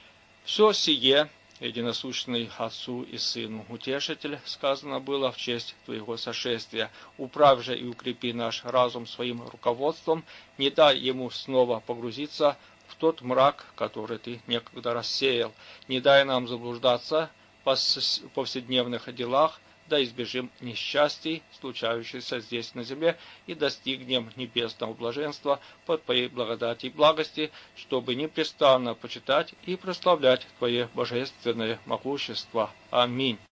Все сие, единосущный Отцу и Сыну Утешитель, сказано было в честь Твоего сошествия. Управь же и укрепи наш разум своим руководством, не дай ему снова погрузиться в тот мрак, который Ты некогда рассеял. Не дай нам заблуждаться в повседневных делах, да избежим несчастий, случающихся здесь на земле, и достигнем небесного блаженства под Твоей благодати и благости, чтобы непрестанно почитать и прославлять Твое божественное могущество. Аминь.